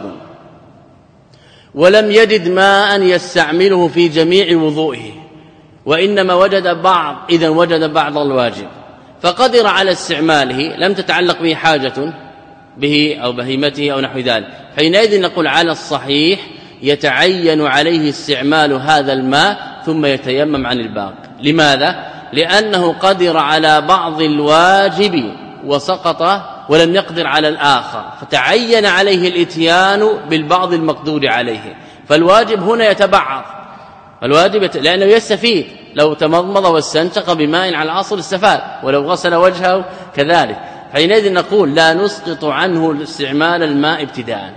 ولم يجد ماء يستعمله في جميع وضوئه، وإنما وجد بعض، إذا وجد بعض الواجب فقدر على استعماله، لم تتعلق به حاجة به أو بهيمته أو نحو ذلك، حينئذ نقول على الصحيح يتعين عليه استعمال هذا الماء ثم يتيمم عن الباقي. لماذا؟ لأنه قدر على بعض الواجب وسقط ولم يقدر على الآخر، فتعين عليه الاتيان بالبعض المقدور عليه. فالواجب هنا يتبعض، الواجب يت... لأنه يستفيد، لو تمضمض واستنشق بماء على الأصل استفاد، ولو غسل وجهه كذلك. حينئذ نقول لا نسقط عنه استعمال الماء ابتداء.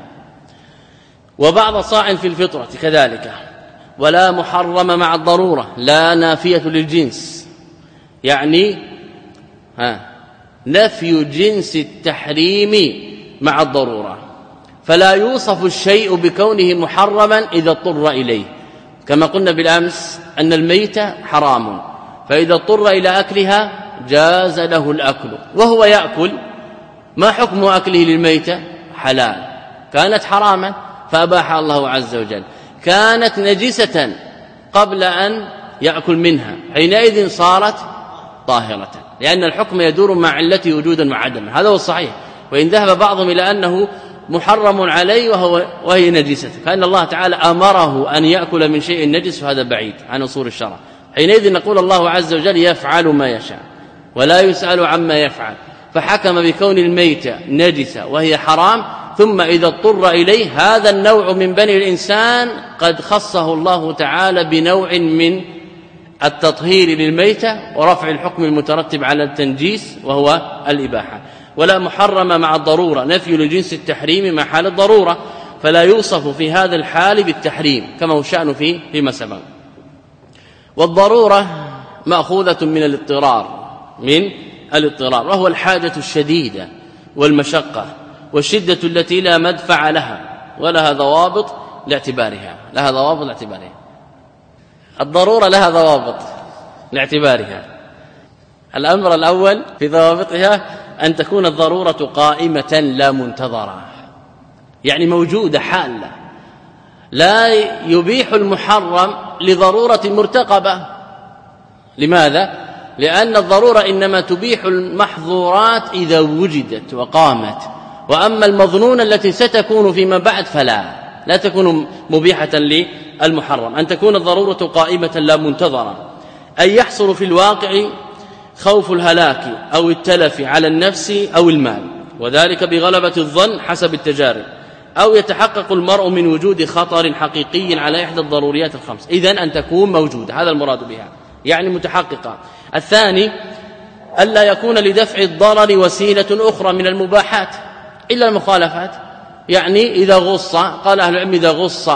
وبعض صاع في الفطرة كذلك، ولا محرم مع الضرورة، لا نافية للجنس، يعني ها نفي جنس التحريم مع الضرورة، فلا يوصف الشيء بكونه محرما إذا اضطر إليه، كما قلنا بالأمس أن الميتة حرام، فإذا اضطر إلى أكلها جاز له الأكل وهو يأكل. ما حكم أكله للميتة؟ حلال. كانت حراما فأباح الله عز وجل، كانت نجسة قبل أن يأكل منها، حينئذ صارت طاهرة، لأن الحكم يدور مع علته وجودا وعدما، هذا هو الصحيح. وإن ذهب بعضهم إلى أنه محرم عليه وهو وهي نجسة، فإن الله تعالى أمره أن يأكل من شيء نجس، وهذا بعيد عن أصول الشرع. حينئذ نقول الله عز وجل يفعل ما يشاء ولا يسأل عما يفعل، فحكم بكون الميتة نجسة وهي حرام، ثم إذا اضطر إليه هذا النوع من بني الإنسان قد خصه الله تعالى بنوع من التطهير للميتة ورفع الحكم المترتب على التنجيس وهو الإباحة. ولا محرم مع الضرورة، نفي لجنس التحريم مع حال الضرورة، فلا يوصف في هذا الحال بالتحريم كما هو شأنه فيه فيما سبق. والضرورة مأخوذة من الاضطرار، من الاضطرار وهو الحاجة الشديدة والمشقة والشدة التي لا مدفع لها ولها ضوابط لاعتبارها، لها ضوابط لاعتبارها. الضرورة لها ضوابط لاعتبارها. الأمر الأول في ضوابطها أن تكون الضرورة قائمة لا منتظرة، يعني موجودة حالة، لا يبيح المحرم لضرورة مرتقبة. لماذا؟ لأن الضرورة إنما تبيح المحظورات إذا وجدت وقامت، وأما المظنون التي ستكون فيما بعد فلا لا تكون مبيحة للمحرم. أن تكون الضرورة قائمة لا منتظرة، أن يحصل في الواقع خوف الهلاك أو التلف على النفس أو المال، وذلك بغلبة الظن حسب التجارب، أو يتحقق المرء من وجود خطر حقيقي على إحدى الضروريات الخمس، إذن أن تكون موجودة، هذا المراد بها يعني متحققة. الثاني ألا يكون لدفع الضرر وسيلة أخرى من المباحات إلا المخالفات، يعني إذا غص، قال أهل العلم إذا غص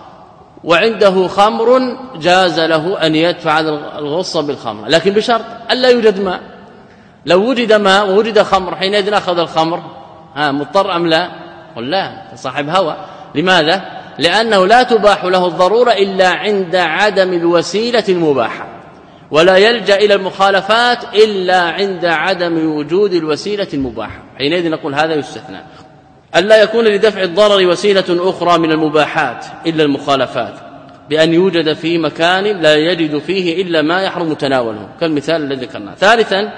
وعنده خمر جاز له أن يدفع الغص بالخمر، لكن بشرط ألا يوجد ماء. لو وجد ماء ووجد خمر حينئذ أخذ الخمر ها مضطر أم لا؟ قل لا، صاحب هوى. لماذا؟ لأنه لا تباح له الضرورة إلا عند عدم الوسيلة المباحة، ولا يلجأ إلى المخالفات إلا عند عدم وجود الوسيلة المباحة، حينئذ نقول هذا يستثنى. ألا يكون لدفع الضرر وسيلة أخرى من المباحات إلا المخالفات، بأن يوجد في مكان لا يجد فيه إلا ما يحرم تناوله كالمثال الذي ذكرناه. ثالثا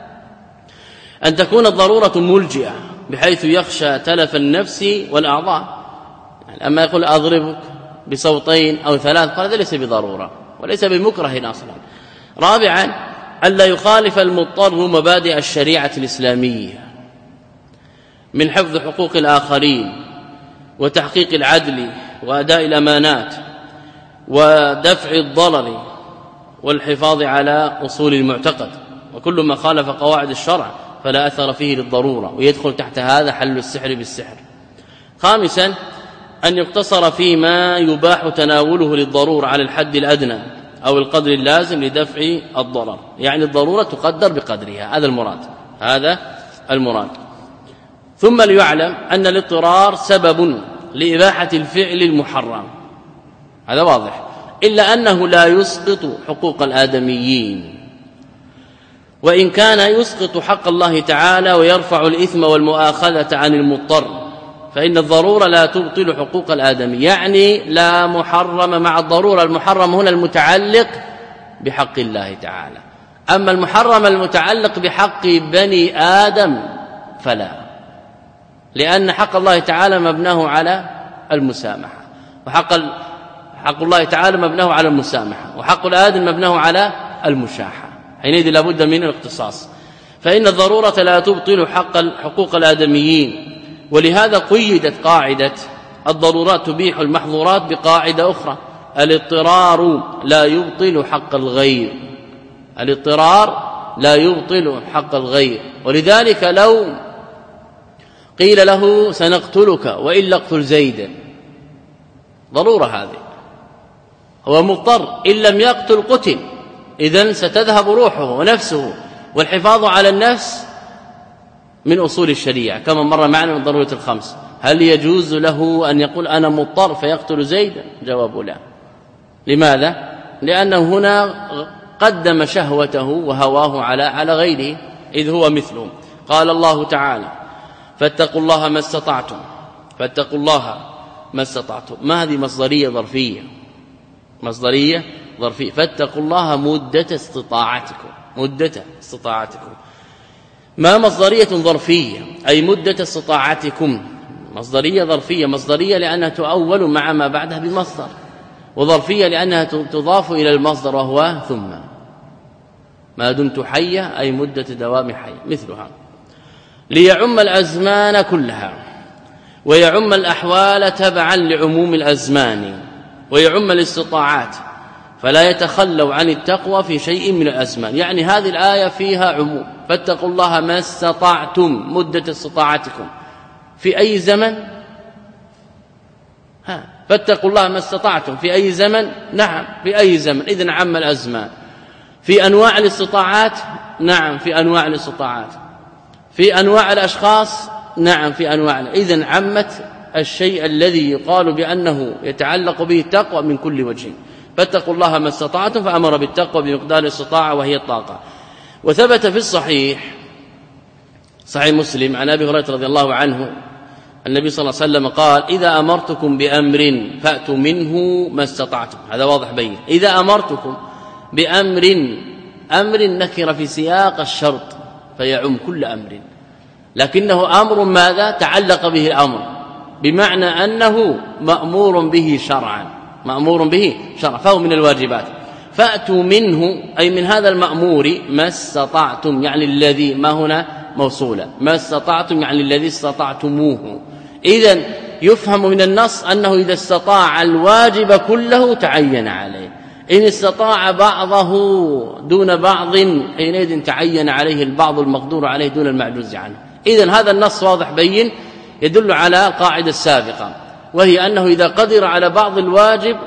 أن تكون الضرورة ملجئة بحيث يخشى تلف النفس والأعضاء، يعني أما يقول أضربك بصوتين أو ثلاث قال هذا ليس بضرورة وليس بمكره أصلا. رابعا ألا يخالف المضطر مبادئ الشريعة الإسلامية من حفظ حقوق الآخرين وتحقيق العدل وأداء الأمانات ودفع الضرر والحفاظ على أصول المعتقد، وكل ما خالف قواعد الشرع فلا أثر فيه للضرورة، ويدخل تحت هذا حل السحر بالسحر. خامسا أن يقتصر فيما يباح تناوله للضرورة على الحد الأدنى أو القدر اللازم لدفع الضرر، يعني الضرورة تقدر بقدرها، هذا المراد هذا المراد. ثم ليعلم أن الاضطرار سبب لإباحة الفعل المحرم، هذا واضح، إلا أنه لا يسقط حقوق الآدميين، وإن كان يسقط حق الله تعالى ويرفع الإثم والمؤاخذة عن المضطر، فإن الضرورة لا تبطل حقوق الآدمي، يعني لا محرم مع الضرورة، المحرم هنا المتعلق بحق الله تعالى، أما المحرم المتعلق بحق بني آدم فلا، لأن حق الله تعالى مبناه على المسامحة، وحق حق الله تعالى مبناه على المسامحة، وحق الآدم مبناه على المشاحة، حينئذ لا بد من الاختصاص. فإن الضرورة لا تبطل حق حقوق الآدميين، ولهذا قيدت قاعدة الضرورات تبيح المحظورات بقاعدة أخرى: الاضطرار لا يبطل حق الغير، الاضطرار لا يبطل حق الغير. ولذلك لو قيل له سنقتلك وإلا اقتل زيدا، ضرورة هذه، هو مضطر، إن لم يقتل قتل، إذن ستذهب روحه ونفسه، والحفاظ على النفس من أصول الشريعة كما مر معنا من ضرورة الخمس. هل يجوز له أن يقول أنا مضطر فيقتل زيدا؟ جواب لا. لماذا؟ لأنه هنا قدم شهوته وهواه على على غيره، إذ هو مثله. قال الله تعالى: فاتقوا الله ما استطعتم، فاتقوا الله ما استطعتم. ما هذه مصدرية ظرفية، مصدرية ظرفية، فاتقوا الله مدة استطاعتكم، مدة استطاعتكم. ما مصدرية ظرفية أي مدة استطاعتكم، مصدرية ظرفية، مصدرية لأنها تؤول مع ما بعدها بمصدر، وظرفية لأنها تضاف إلى المصدر وهو ثم. ما دمت حية أي مدة دوام حي مثلها، ليعم الأزمان كلها ويعم الأحوال تبعا لعموم الأزمان ويعم الاستطاعات، فلا يتخلوا عن التقوى في شيء من الأزمان. يعني هذه الآية فيها عموم، فاتقوا الله ما استطعتم، مدة استطاعتكم في أي زمن، ها فاتقوا الله ما استطعتم في أي زمن، نعم في أي زمن، إذن عم الأزمان. في أنواع الاستطاعات، نعم في أنواع الاستطاعات. في أنواع الأشخاص، نعم في أنواع، إذن عمت الشيء الذي يقال بأنه يتعلق به التقوى من كل وجه. فاتقوا الله ما استطعتم، فأمر بالتقوى بمقدار الاستطاعة وهي الطاقة. وثبت في الصحيح صحيح مسلم عن أبي هريرة رضي الله عنه النبي صلى الله عليه وسلم قال: إذا أمرتكم بأمر فأتوا منه ما استطعتم. هذا واضح بين، إذا أمرتكم بأمر، أمر نكر في سياق الشرط فيعم كل أمر، لكنه أمر ماذا تعلق به الأمر، بمعنى أنه مأمور به شرعا، مأمور به شرعا، فهو من الواجبات. فأتوا منه أي من هذا المأمور ما استطعتم، يعني الذي ما هنا موصولا، ما استطعتم يعني الذي استطعتموه. إذن يفهم من النص أنه إذا استطاع الواجب كله تعين عليه، إن استطاع بعضه دون بعض حينئذ تعين عليه البعض المقدور عليه دون المعجوز عنه. إذن هذا النص واضح بين يدل على القاعدة السابقة، وهي أنه إذا قدر على بعض الواجب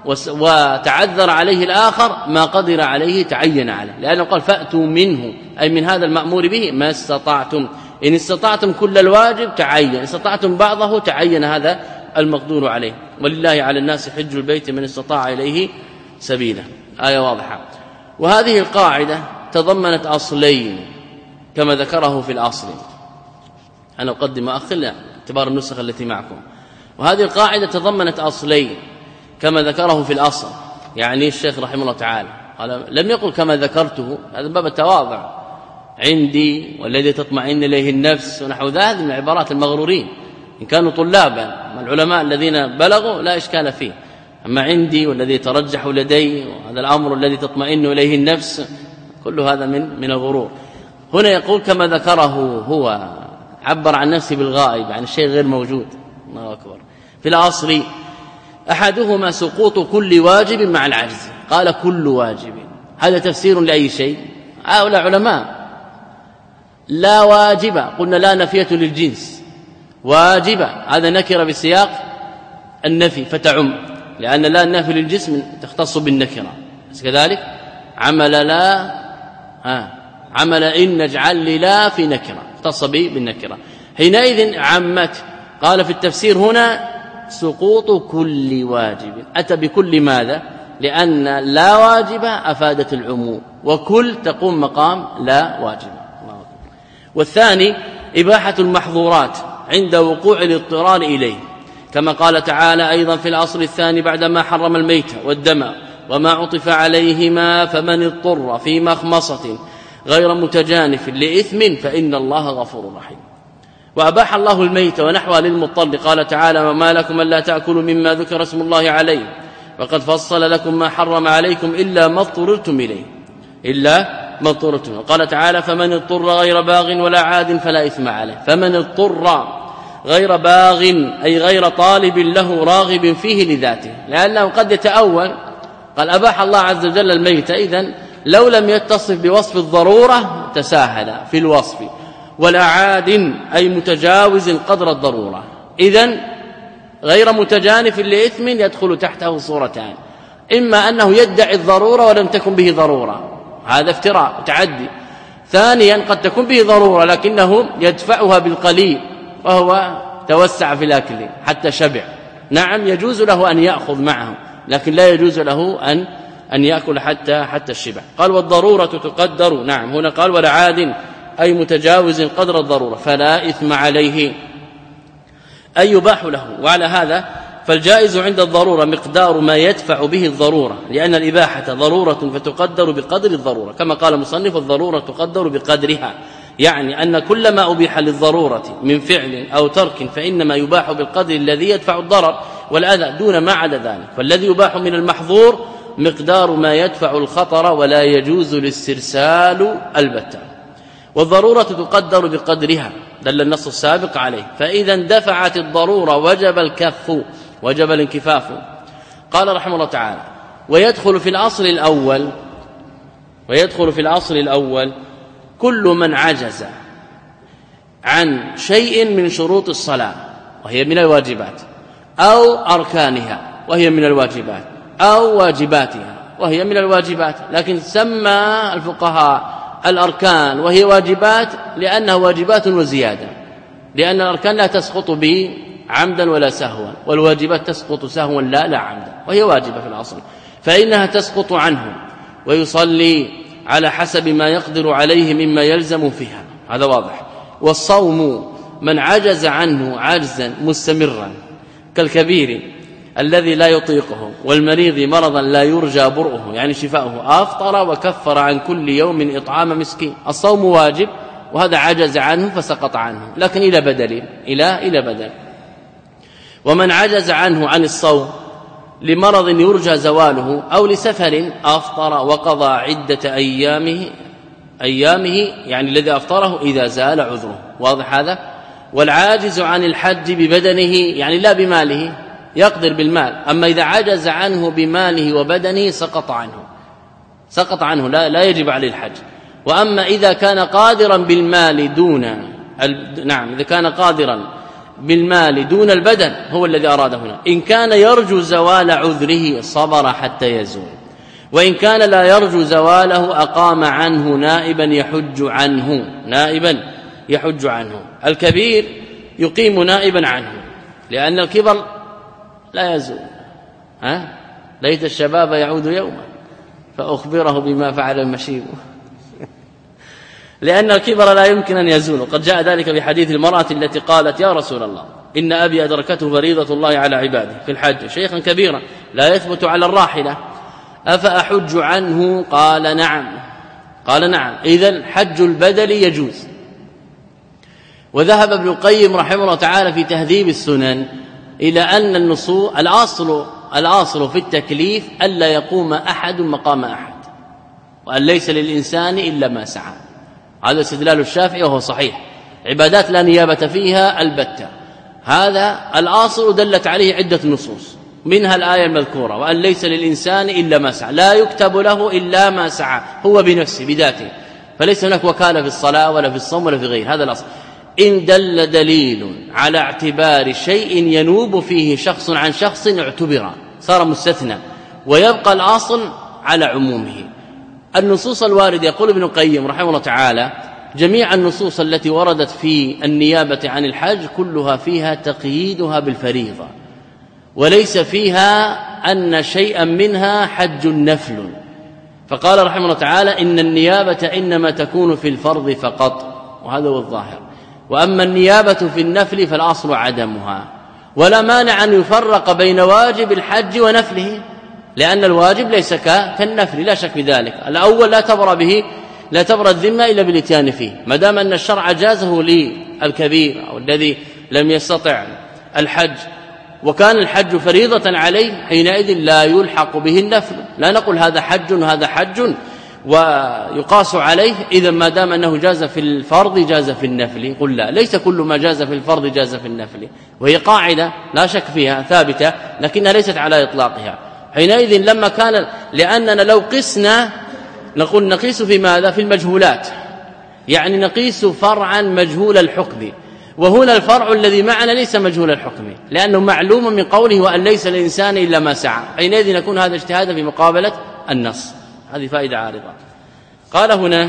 وتعذر عليه الآخر ما قدر عليه تعين عليه، لأنه قال فأتوا منه أي من هذا المأمور به ما استطعتم، إن استطعتم كل الواجب تعين، إن استطعتم بعضه تعين هذا المقدور عليه. ولله على الناس حج البيت من استطاع إليه سبيلا، آية واضحة. وهذه القاعدة تضمنت أصلين كما ذكره في الأصل، أنا أقدم أخر لا اعتبار النسخ التي معكم. وهذه القاعدة تضمنت أصلين كما ذكره في الأصل، يعني الشيخ رحمه الله تعالى قال لم يقل كما ذكرته، هذا باب التواضع، عندي والذي تطمئن إليه النفس ونحو ذلك من عبارات المغرورين إن كانوا طلابا. العلماء الذين بلغوا لا إشكال فيه، أما عندي والذي يترجح لدي وهذا الأمر الذي تطمئن إليه النفس كل هذا من من الغرور. هنا يقول كما ذكره هو، عبر عن نفسه بالغائب عن الشيء غير موجود. الله أكبر. في الأصل أحدهما سقوط كل واجب مع العجز، قال كل واجب، هذا تفسير لأي شيء؟ هؤلاء علماء. لا واجب قلنا لا نفية للجنس، واجب هذا نكر بسياق النفي فتعم، لأن لا النفي للجسم تختص بالنكرة. كذلك عمل لا ها عمل إن نجعل لا في نكرة اختص به بالنكرة، حينئذ عمت. قال في التفسير هنا سقوط كل واجب، أتى بكل ماذا؟ لأن لا واجب أفادت العموم، وكل تقوم مقام لا واجب. والثاني إباحة المحظورات عند وقوع الاضطرار إليه، كما قال تعالى أيضا في الأصل الثاني بعدما حرم الميت والدم وما عطف عليهما فمن اضطر في مخمصة غير متجانف لإثم فإن الله غفور رحيم. وأباح الله الميت ونحوها للمضطر، قال تعالى وما لكم ألا تأكلوا مما ذكر اسم الله عليه وقد فصل لكم ما حرم عليكم إلا ما اضطررتم إليه إلا ما اضطررتم. قال تعالى فمن اضطر غير باغ ولا عاد فلا إثم عليه، فمن اضطر غير باغ أي غير طالب له راغب فيه لذاته، لأنه قد يتأول قال أباح الله عز وجل الميت، إذن لو لم يتصف بوصف الضرورة تساهل في الوصف، ولا عاد أي متجاوز قدر الضرورة، إذن غير متجانف لإثم يدخل تحته صورتان، إما أنه يدعي الضرورة ولم تكن به ضرورة، هذا افتراء وتعدي. ثانيا قد تكون به ضرورة لكنه يدفعها بالقليل وهو توسع في الأكل حتى شبع، نعم يجوز له أن يأخذ معه لكن لا يجوز له أن أن يأكل حتى حتى الشبع. قال والضرورة تقدر، نعم هنا قال ولا عاد أي متجاوز قدر الضرورة فلا إثم عليه أي يباح له. وعلى هذا فالجائز عند الضرورة مقدار ما يدفع به الضرورة، لأن الإباحة ضرورة فتقدر بقدر الضرورة، كما قال مصنف الضرورة تقدر بقدرها، يعني أن كل ما أبيح للضرورة من فعل أو ترك فإنما يباح بالقدر الذي يدفع الضرر والأذى دون ما عدا ذلك. فالذي يباح من المحظور مقدار ما يدفع الخطر ولا يجوز الاسترسال البتة. والضرورة تقدر بقدرها دل النص السابق عليه، فإذا اندفعت الضرورة وجب الكف وجب الانكفاف. قال رحمه الله تعالى ويدخل في الأصل الأول ويدخل في الأصل الأول كل من عجز عن شيء من شروط الصلاة وهي من الواجبات أو أركانها وهي من الواجبات أو واجباتها وهي من الواجبات، لكن سمى الفقهاء الأركان وهي واجبات لأنها واجبات وزيادة، لأن الأركان لا تسقط به عمدا ولا سهوا، والواجبات تسقط سهوا لا لا عمدا، وهي واجبة في الأصل فإنها تسقط عنه ويصلي على حسب ما يقدر عليه مما يلزم فيها، هذا واضح. والصوم من عجز عنه عجزا مستمرا كالكبير الذي لا يطيقه والمريض مرضا لا يرجى برؤه يعني شفاؤه أفطر وكفر عن كل يوم إطعام مسكين. الصوم واجب وهذا عجز عنه فسقط عنه لكن إلى بدل إلى إلى بدل. ومن عجز عنه عن الصوم لمرض يرجى زواله أو لسفر أفطر وقضى عدة أيامه أيامه يعني الذي أفطره إذا زال عذره. واضح هذا؟ والعاجز عن الحج ببدنه يعني لا بماله، يقدر بالمال، أما إذا عجز عنه بماله وبدنه سقط عنه سقط عنه لا, لا يجب عليه الحج. وأما إذا كان قادرا بالمال دون ال... نعم إذا كان قادرا بالمال دون البدن هو الذي أراد هنا. إن كان يرجو زوال عذره صبر حتى يزول، وإن كان لا يرجو زواله أقام عنه نائبا يحج عنه نائبا يحج عنه. الكبير يقيم نائبا عنه لأن الكبر لا يزول. ها ليت الشباب يعود يوما فأخبره بما فعل المشيب لأن الكبر لا يمكن أن يزول. وقد جاء ذلك بحديث المرأة التي قالت يا رسول الله إن أبي أدركته فريضة الله على عباده في الحج شيخا كبيرا لا يثبت على الراحلة أفأحج عنه؟ قال نعم قال نعم إذن حج البدل يجوز. وذهب ابن القيم رحمه الله تعالى في تهذيب السنن إلى أن النصوص الأصل الأصل في التكليف ألا يقوم أحد مقام أحد، وأن ليس للإنسان إلا ما سعى. هذا استدلال الشافعي وهو صحيح، عبادات لا نيابة فيها البتة. هذا الأصل دلت عليه عدة نصوص منها الآية المذكورة وأن ليس للإنسان إلا ما سعى، لا يكتب له إلا ما سعى هو بنفسه بذاته، فليس هناك وكالة في الصلاة ولا في الصوم ولا في غيره. هذا الأصل. إن دل دليل على اعتبار شيء ينوب فيه شخص عن شخص اعتبر صار مستثنى، ويبقى الأصل على عمومه. النصوص الواردة يقول ابن القيم رحمه الله تعالى جميع النصوص التي وردت في النيابة عن الحج كلها فيها تقييدها بالفريضة، وليس فيها أن شيئا منها حج نفل. فقال رحمه الله تعالى إن النيابة إنما تكون في الفرض فقط، وهذا هو الظاهر، وأما النيابة في النفل فالأصل عدمها. ولا مانع أن يفرق بين واجب الحج ونفله، لأن الواجب ليس كالنفل لا شك بذلك. الأول لا تبرأ به لا تبرأ الذمة إلا بالاتيان فيه، ما دام أن الشرع جازه للكبير أو الذي لم يستطع الحج وكان الحج فريضة عليه حينئذ لا يلحق به النفل. لا نقول هذا حج وهذا حج ويقاس عليه، إذا ما دام أنه جاز في الفرض جاز في النفل. قل لا، ليس كل ما جاز في الفرض جاز في النفل، وهي قاعدة لا شك فيها ثابتة لكنها ليست على إطلاقها. حينئذ لما كان لأننا لو قسنا نقول نقيس في ماذا؟ في المجهولات، يعني نقيس فرعا مجهول الحكم، وهنا الفرع الذي معنا ليس مجهول الحكم لأنه معلوم من قوله وأن ليس الإنسان إلا ما سعى. حينئذ يكون هذا اجتهادا في مقابلة النص. هذه فائدة عارضة. قال هنا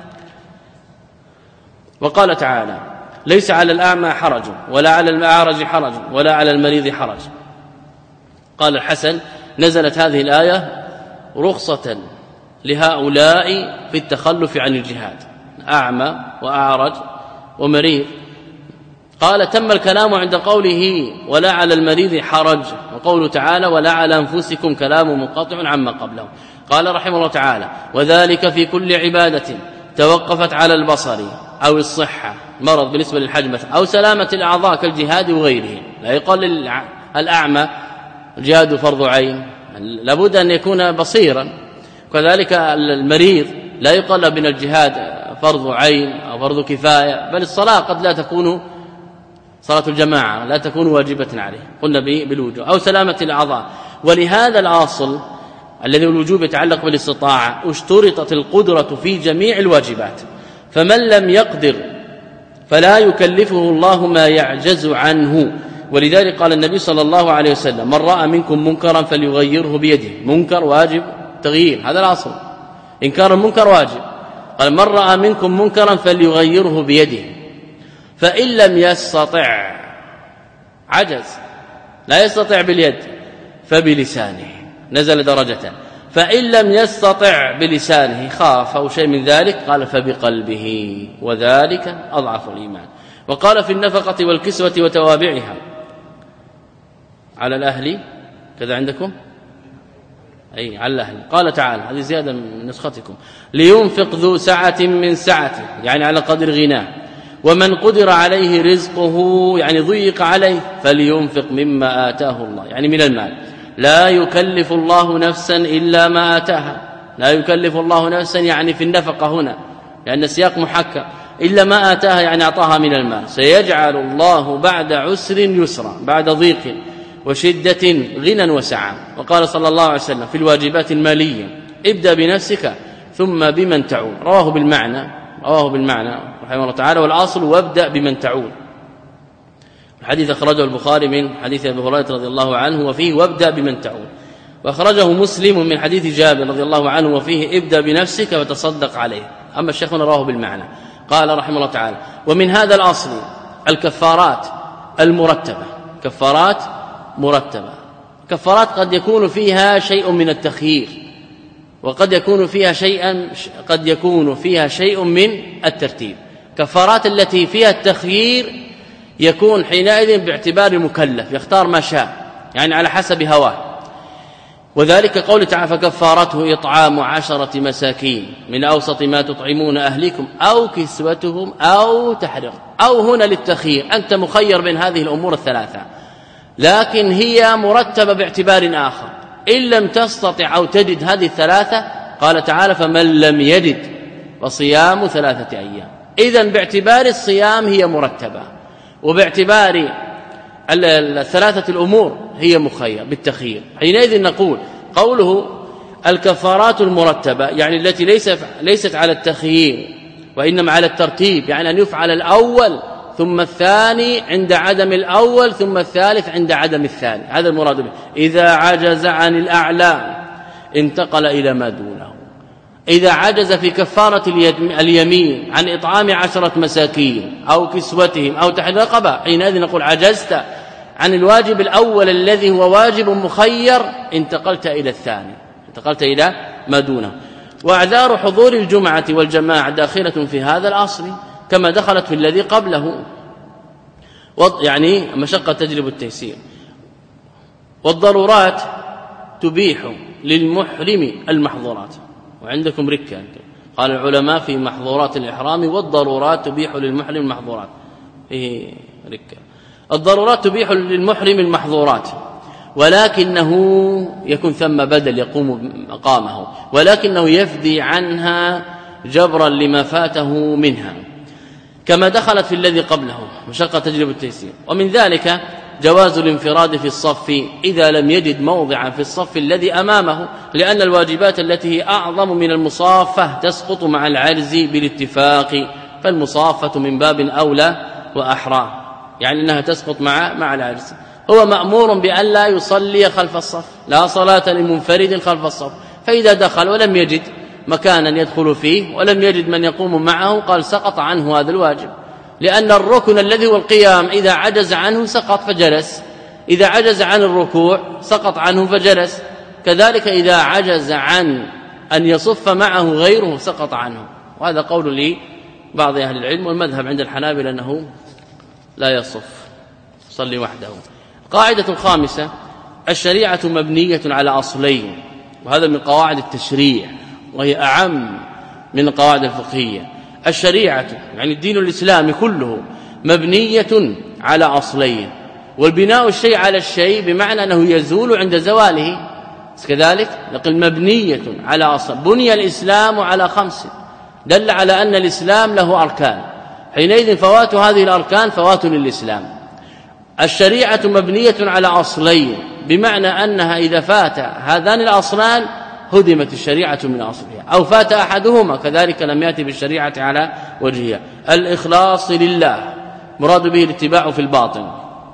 وقال تعالى ليس على الأعمى حرج ولا على الأعرج حرج ولا على المريض حرج. قال الحسن نزلت هذه الآية رخصة لهؤلاء في التخلف عن الجهاد، أعمى وأعرج ومريض. قال تم الكلام عند قوله ولا على المريض حرج، وقوله تعالى ولا على أنفسكم كلام منقطع عما قبله. قال رحمه الله تعالى وذلك في كل عبادة توقفت على البصر أو الصحة مرض بالنسبة للحج مثلا، أو سلامة الأعضاء كالجهاد وغيره. لا يقال الأعمى الجهاد فرض عين، لابد أن يكون بصيرا. كذلك المريض لا يقال من الجهاد فرض عين أو فرض كفاية، بل الصلاة قد لا تكون صلاة الجماعة لا تكون واجبة عليه، قلنا بالوجوب، أو سلامة الأعضاء. ولهذا الأصل الذي الوجوب يتعلق بالاستطاعة اشترطت القدرة في جميع الواجبات، فمن لم يقدر فلا يكلفه الله ما يعجز عنه. ولذلك قال النبي صلى الله عليه وسلم من رأى منكم منكرا فليغيره بيده. منكر واجب تغيير، هذا الأصل، إنكار المنكر واجب. قال من رأى منكم منكرا فليغيره بيده، فإن لم يستطع عجز لا يستطيع باليد فبلسانه، نزل درجة. فإن لم يستطع بلسانه خاف أو شيء من ذلك قال فبقلبه، وذلك أضعف الإيمان. وقال في النفقة والكسوة وتوابعها على الأهل كذا عندكم أي على الأهل. قال تعالى هذه زيادة من نسختكم لينفق ذو سعة من سعته، يعني على قدر غناه، ومن قدر عليه رزقه يعني ضيق عليه فلينفق مما آتاه الله يعني من المال. لا يكلف الله نفسا إلا ما آتاها. لا يكلف الله نفسا يعني في النفقة هنا، لأن السياق محكم، إلا ما آتاها يعني أعطاها من المال. سيجعل الله بعد عسر يسرا، بعد ضيق وشدة غنى وسعة. وقال صلى الله عليه وسلم في الواجبات المالية: ابدأ بنفسك ثم بمن تعول. رواه بالمعنى رواه بالمعنى رحمه الله تعالى، والأصل وابدأ بمن تعول. الحديث أخرجه البخاري من حديث أبي هريرة رضي الله عنه وفيه وابدأ بمن تعول، وأخرجه مسلم من حديث جابر رضي الله عنه وفيه ابدأ بنفسك وتصدق عليه. أما الشيخ رواه بالمعنى. قال رحمه الله تعالى: ومن هذا الأصل الكفارات المرتبة. كفارات مرتبة، كفارات قد يكون فيها شيء من التخيير، وقد يكون فيها شيئا قد يكون فيها شيء من الترتيب. كفارات التي فيها التخيير يكون حينئذ باعتبار المكلف، يختار ما شاء يعني على حسب هواه، وذلك قول تعالى: فكفارته إطعام عشرة مساكين من أوسط ما تطعمون أهلكم أو كسوتهم أو تحرير. أو هنا للتخيير، أنت مخير بين هذه الأمور الثلاثة، لكن هي مرتبة باعتبار آخر. إن لم تستطع أو تجد هذه الثلاثة قال تعالى: فمن لم يجد فصيام ثلاثة أيام. إذن باعتبار الصيام هي مرتبة، وباعتبار الثلاثة الأمور هي مخير بالتخيير. حينئذ نقول قوله الكفارات المرتبة يعني التي ليست على التخيير وإنما على الترتيب، يعني أن يفعل الأول ثم الثاني عند عدم الأول ثم الثالث عند عدم الثاني، هذا المراد به. إذا عجز عن الأعلى انتقل إلى ما دونه. إذا عجز في كفارة اليمين عن إطعام عشرة مساكين أو كسوتهم أو تحرير رقبة، حينئذ نقول عجزت عن الواجب الأول الذي هو واجب مخير، انتقلت إلى الثاني، انتقلت إلى ما دونه. وأعذار حضور الجمعة والجماعة داخلة في هذا الأصل كما دخلت في الذي قبله، يعني مشقة تجلب التيسير. والضرورات تبيح للمحرم المحظورات. وعندكم ركة، قال العلماء في محظورات الإحرام: والضرورات تبيح للمحرم المحظورات. فيه ركة. الضرورات تبيح للمحرم المحظورات، ولكنه يكون ثم بدل يقوم مقامه، ولكنه يفدي عنها جبرا لما فاته منها كما دخلت في الذي قبله، مشقة تجلب التيسير. ومن ذلك جواز الانفراد في الصف إذا لم يجد موضعا في الصف الذي أمامه، لأن الواجبات التي هي أعظم من المصافة تسقط مع العجز بالاتفاق، فالمصافة من باب أولى وأحرى، يعني أنها تسقط مع مع العجز. هو مأمور بأن لا يصلي خلف الصف، لا صلاة لمنفرد خلف الصف. فإذا دخل ولم يجد مكانا يدخل فيه ولم يجد من يقوم معه قال سقط عنه هذا الواجب، لأن الركن الذي هو القيام إذا عجز عنه سقط فجلس، إذا عجز عن الركوع سقط عنه فجلس، كذلك إذا عجز عن أن يصف معه غيره سقط عنه. وهذا قول لي بعض أهل العلم، والمذهب عند الحنابلة أنه لا يصف، صلي وحده. قاعدة الخامسة: الشريعة مبنية على أصلين، وهذا من قواعد التشريع وهي أعم من القواعد الفقهية. الشريعة يعني الدين الإسلامي كله مبنية على أصلين، والبناء الشيء على الشيء بمعنى أنه يزول عند زواله، كذلك نقول مبنية على أصل. بني الإسلام على خمس، دل على أن الإسلام له أركان، حينئذ فوات هذه الأركان فوات للإسلام. الشريعة مبنية على أصلين بمعنى أنها إذا فات هذان الأصلان هدمت الشريعة من أصلها، أو فات أحدهما كذلك لم يأتي بالشريعة على وجهها. الإخلاص لله مراد به الاتباع في الباطن،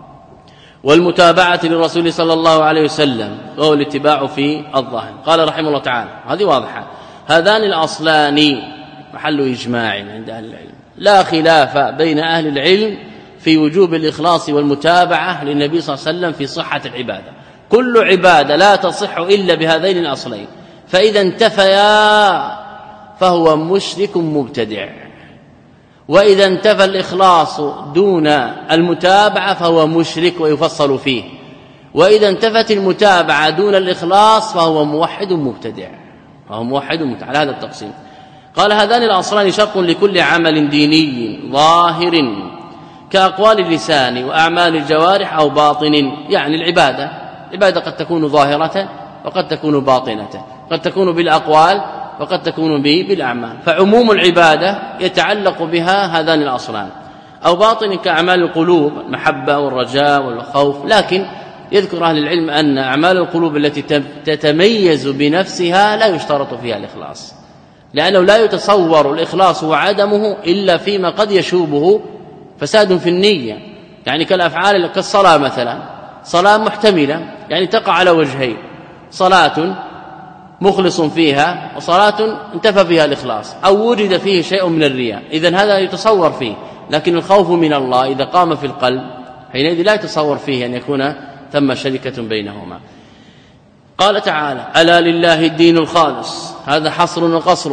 والمتابعة للرسول صلى الله عليه وسلم وهو الاتباع في الظاهر. قال رحمه الله تعالى، هذه واضحة: هذان الأصلان محل إجماع عند أهل العلم، لا خلاف بين أهل العلم في وجوب الإخلاص والمتابعة للنبي صلى الله عليه وسلم في صحة العبادة. كل عبادة لا تصح إلا بهذين الأصلين، فإذا انتفيا فهو مشرك مبتدع، وإذا انتفى الإخلاص دون المتابعة فهو مشرك ويفصل فيه، وإذا انتفت المتابعة دون الإخلاص فهو موحد مبتدع، فهو موحد مبتدع على هذا التقسيم. قال: هذان الأصلان شرط لكل عمل ديني ظاهر كأقوال اللسان وأعمال الجوارح أو باطن، يعني العبادة العبادة قد تكون ظاهرة وقد تكون باطنة، قد تكون بالأقوال وقد تكون بالأعمال، فعموم العبادة يتعلق بها هذان الأصلان، أو باطن كأعمال القلوب المحبة والرجاء والخوف. لكن يذكر أهل العلم أن أعمال القلوب التي تتميز بنفسها لا يشترط فيها الإخلاص، لأنه لا يتصور الإخلاص وعدمه إلا فيما قد يشوبه فساد في النية، يعني كالأفعال كالصلاة مثلا، صلاة محتملة يعني تقع على وجهين، صلاة مخلص فيها وصلاة انتفى فيها الإخلاص أو وجد فيه شيء من الرياء، إذن هذا يتصور فيه. لكن الخوف من الله إذا قام في القلب حينئذ لا يتصور فيه أن يكون ثم شركة بينهما. قال تعالى: ألا لله الدين الخالص، هذا حصر وقصر.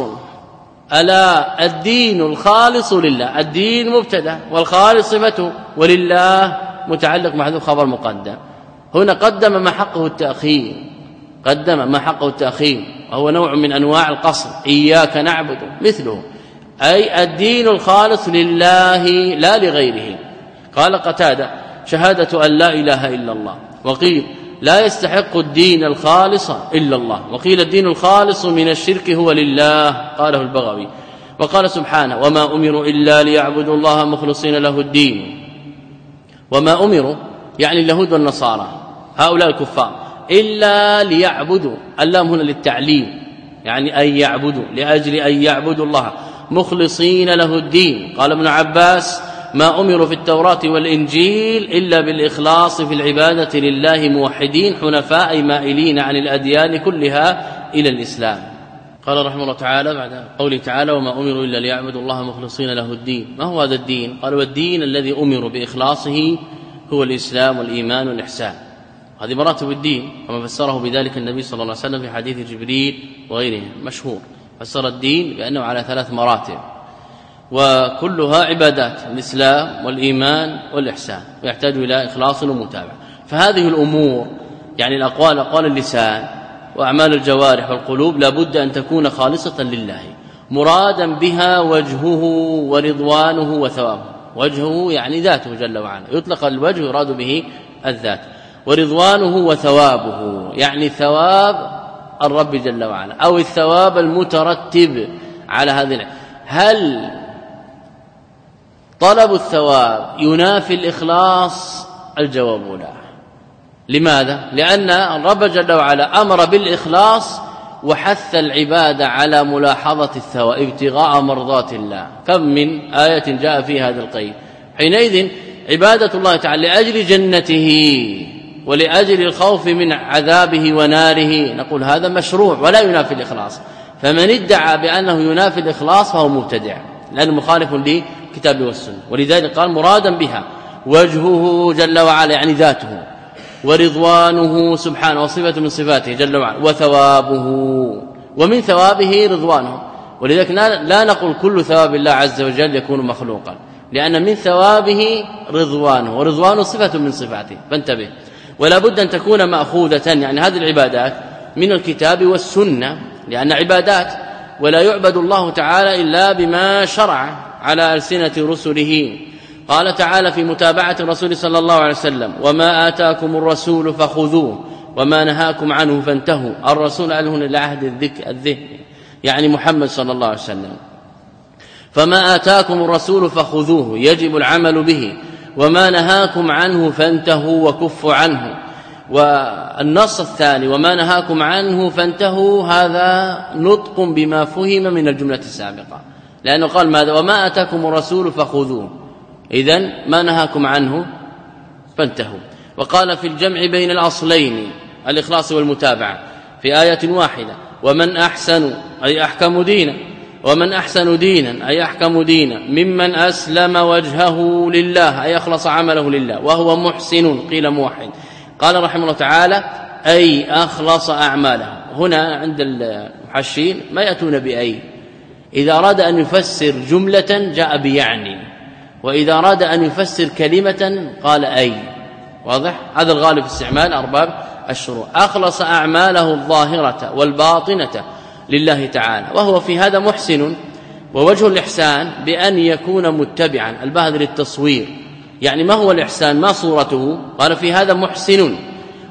ألا الدين الخالص لله، الدين مبتدا والخالص صفته، ولله متعلق محذوف خبر مقدم. هنا قدم ما حقه التأخير، قدم ما حقه التأخير وهو نوع من أنواع القصر، إياك نعبد مثله، أي الدين الخالص لله لا لغيره. قال قتادة: شهادة أن لا إله إلا الله. وقيل: لا يستحق الدين الخالص إلا الله. وقيل: الدين الخالص من الشرك هو لله، قاله البغوي. وقال سبحانه: وما أمروا إلا ليعبدوا الله مخلصين له الدين. وما أمروا يعني اليهود والنصارى هؤلاء الكفار إلا ليعبدوا، اللام هنا للتعليم يعني أن يعبدوا، لأجل أن يعبدوا الله مخلصين له الدين. قال ابن عباس: ما أمروا في التوراة والإنجيل إلا بالإخلاص في العبادة لله موحدين حنفاء مائلين عن الأديان كلها إلى الإسلام. قال رحمه الله تعالى بعد قوله تعالى: وما أمروا إلا ليعبدوا الله مخلصين له الدين. ما هو هذا الدين؟ قال: والدين الذي أمروا بإخلاصه هو الإسلام والإيمان والإحسان. هذه مراتب الدين، وما فسره بذلك النبي صلى الله عليه وسلم في حديث جبريل وغيره مشهور، فسر الدين بأنه على ثلاث مراتب وكلها عبادات، الإسلام والإيمان والإحسان، ويحتاج إلى إخلاص ومتابعة. فهذه الأمور يعني الأقوال أقوال اللسان وأعمال الجوارح والقلوب لا بد أن تكون خالصة لله، مرادا بها وجهه ورضوانه وثوابه. وجهه يعني ذاته جل وعلا، يطلق الوجه يراد به الذات، ورضوانه وثوابه يعني ثواب الرب جل وعلا أو الثواب المترتب على هذه. هل طلب الثواب ينافي الإخلاص؟ الجواب لا. لماذا؟ لأن الرب جل وعلا أمر بالإخلاص وحث العبادة على ملاحظة الثواب ابتغاء مرضات الله. كم من آية جاء في هذا القيد. حينئذ عبادة الله تعالى لأجل جنته ولأجل الخوف من عذابه وناره نقول هذا مشروع ولا ينافي الإخلاص. فمن ادعى بأنه ينافي الإخلاص فهو مبتدع لأنه مخالف للكتاب والسنة. ولذلك قال مرادا بها وجهه جل وعلا يعني ذاته، ورضوانه سبحانه وصفة من صفاته جل وعلا، وثوابه، ومن ثوابه رضوانه. ولذلك لا نقول كل ثواب الله عز وجل يكون مخلوقا، لأن من ثوابه رضوانه، ورضوانه صفة من صفاته. فانتبه، ولا بد أن تكون مأخوذة يعني هذه العبادات من الكتاب والسنة، لأن عبادات ولا يعبد الله تعالى إلا بما شرع على ألسنة رسله. قال تعالى في متابعة الرسول صلى الله عليه وسلم: وما آتاكم الرسول فخذوه وما نهاكم عنه فانتهوا. الرسول هنا لعهد الذكر الذهن يعني محمد صلى الله عليه وسلم. فما آتاكم الرسول فخذوه يجب العمل به، وما نهاكم عنه فانتهوا وكفوا عنه. والنص الثاني وما نهاكم عنه فانتهوا هذا نطق بما فهم من الجملة السابقة، لأنه قال ماذا؟ وما آتاكم الرسول فخذوه، إذن ما نهاكم عنه فانتهوا. وقال في الجمع بين الأصلين الإخلاص والمتابعة في آية واحدة: ومن أحسن أي أحكم دينا، ومن أحسن دينا أي أحكم دينا ممن أسلم وجهه لله أي أخلص عمله لله وهو محسن قيل موحد. قال رحمه الله تعالى: أي أخلص أعماله. هنا عند المحشين ما يأتون بأي، إذا أراد أن يفسر جملة جاء بيعني، وإذا أراد أن يفسر كلمة قال أي. واضح؟ هذا الغالب في استعمال أرباب الشروع. أخلص أعماله الظاهرة والباطنة لله تعالى، وهو في هذا محسن. ووجه الإحسان بأن يكون متبعا، الباء للتصوير، يعني ما هو الإحسان؟ ما صورته؟ قال في هذا محسن،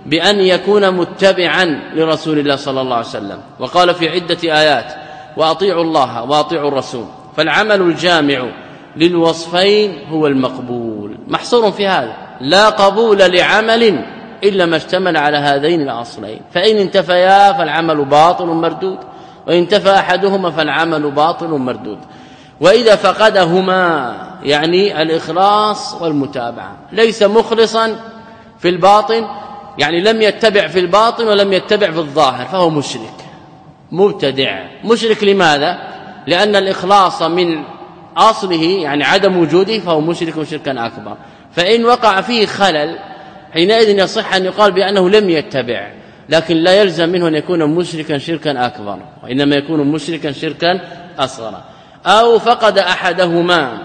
بأن يكون متبعا لرسول الله صلى الله عليه وسلم. وقال في عدة آيات وأطيعوا الله وأطيعوا الرسول. فالعمل الجامع للوصفين هو المقبول، محصور في هذا، لا قبول لعمل إلا ما اشتمل على هذين الأصلين، فإن انتفيا فالعمل باطل مردود، وإن انتفى أحدهما فالعمل باطل مردود. وإذا فقدهما يعني الإخلاص والمتابعة، ليس مخلصا في الباطن يعني لم يتبع في الباطن ولم يتبع في الظاهر فهو مشرك مبتدع. مشرك لماذا؟ لأن الإخلاص من أصله يعني عدم وجوده فهو مشرك شركا أكبر، فإن وقع فيه خلل حينئذ يصح أن يقال بأنه لم يتبع، لكن لا يلزم منه أن يكون مشركا شركا أكبر، وإنما يكون مشركا شركا أصغر. أو فقد أحدهما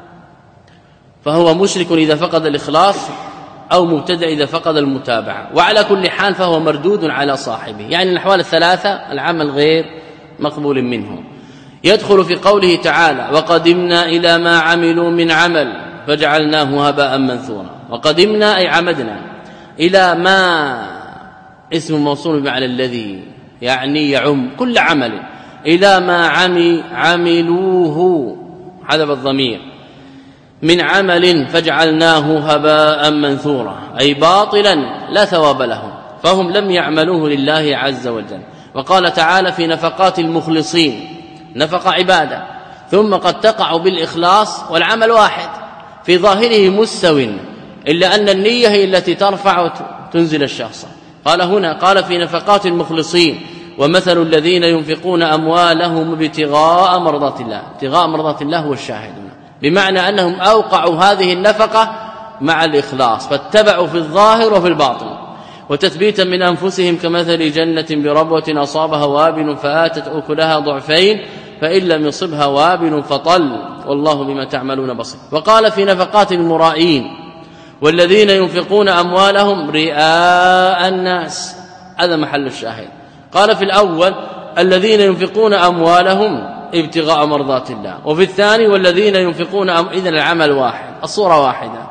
فهو مشرك إذا فقد الإخلاص، أو مبتدع إذا فقد المتابعة، وعلى كل حال فهو مردود على صاحبه. يعني الأحوال الثلاثة العمل غير مقبول منه. يدخل في قوله تعالى وقدمنا إلى ما عملوا من عمل فجعلناه هباء منثورا. وقدمنا أي عمدنا، إلى ما اسم موصول بمعنى الذي، يعني يعم كل عمل، إلى ما عمي عملوه حذف الضمير من عمل فجعلناه هباء منثورا، أي باطلا لا ثواب له، فهم لم يعملوه لله عز وجل. وقال تعالى في نفقات المخلصين، نفق عبادة ثم قد تقع بالإخلاص والعمل واحد في ظاهره مستو، إلا أن النية هي التي ترفع وتنزل الشخص. قال هنا قال في نفقات المخلصين ومثل الذين ينفقون أموالهم ابتغاء مرضات الله. ابتغاء مرضات الله هو الشاهدون، بمعنى أنهم أوقعوا هذه النفقة مع الإخلاص، فاتبعوا في الظاهر وفي الباطن، وتثبيتا من أنفسهم كمثل جنة بربوة أصابها وابل فآتت أكلها ضعفين فإن لم يصبها وابل فطل والله بما تعملون بصير. وقال في نفقات المرائين والذين ينفقون أموالهم رئاء الناس، هذا محل الشاهد. قال في الأول الذين ينفقون أموالهم ابتغاء مرضات الله، وفي الثاني والذين ينفقون أم... إذن العمل واحد، الصورة واحدة،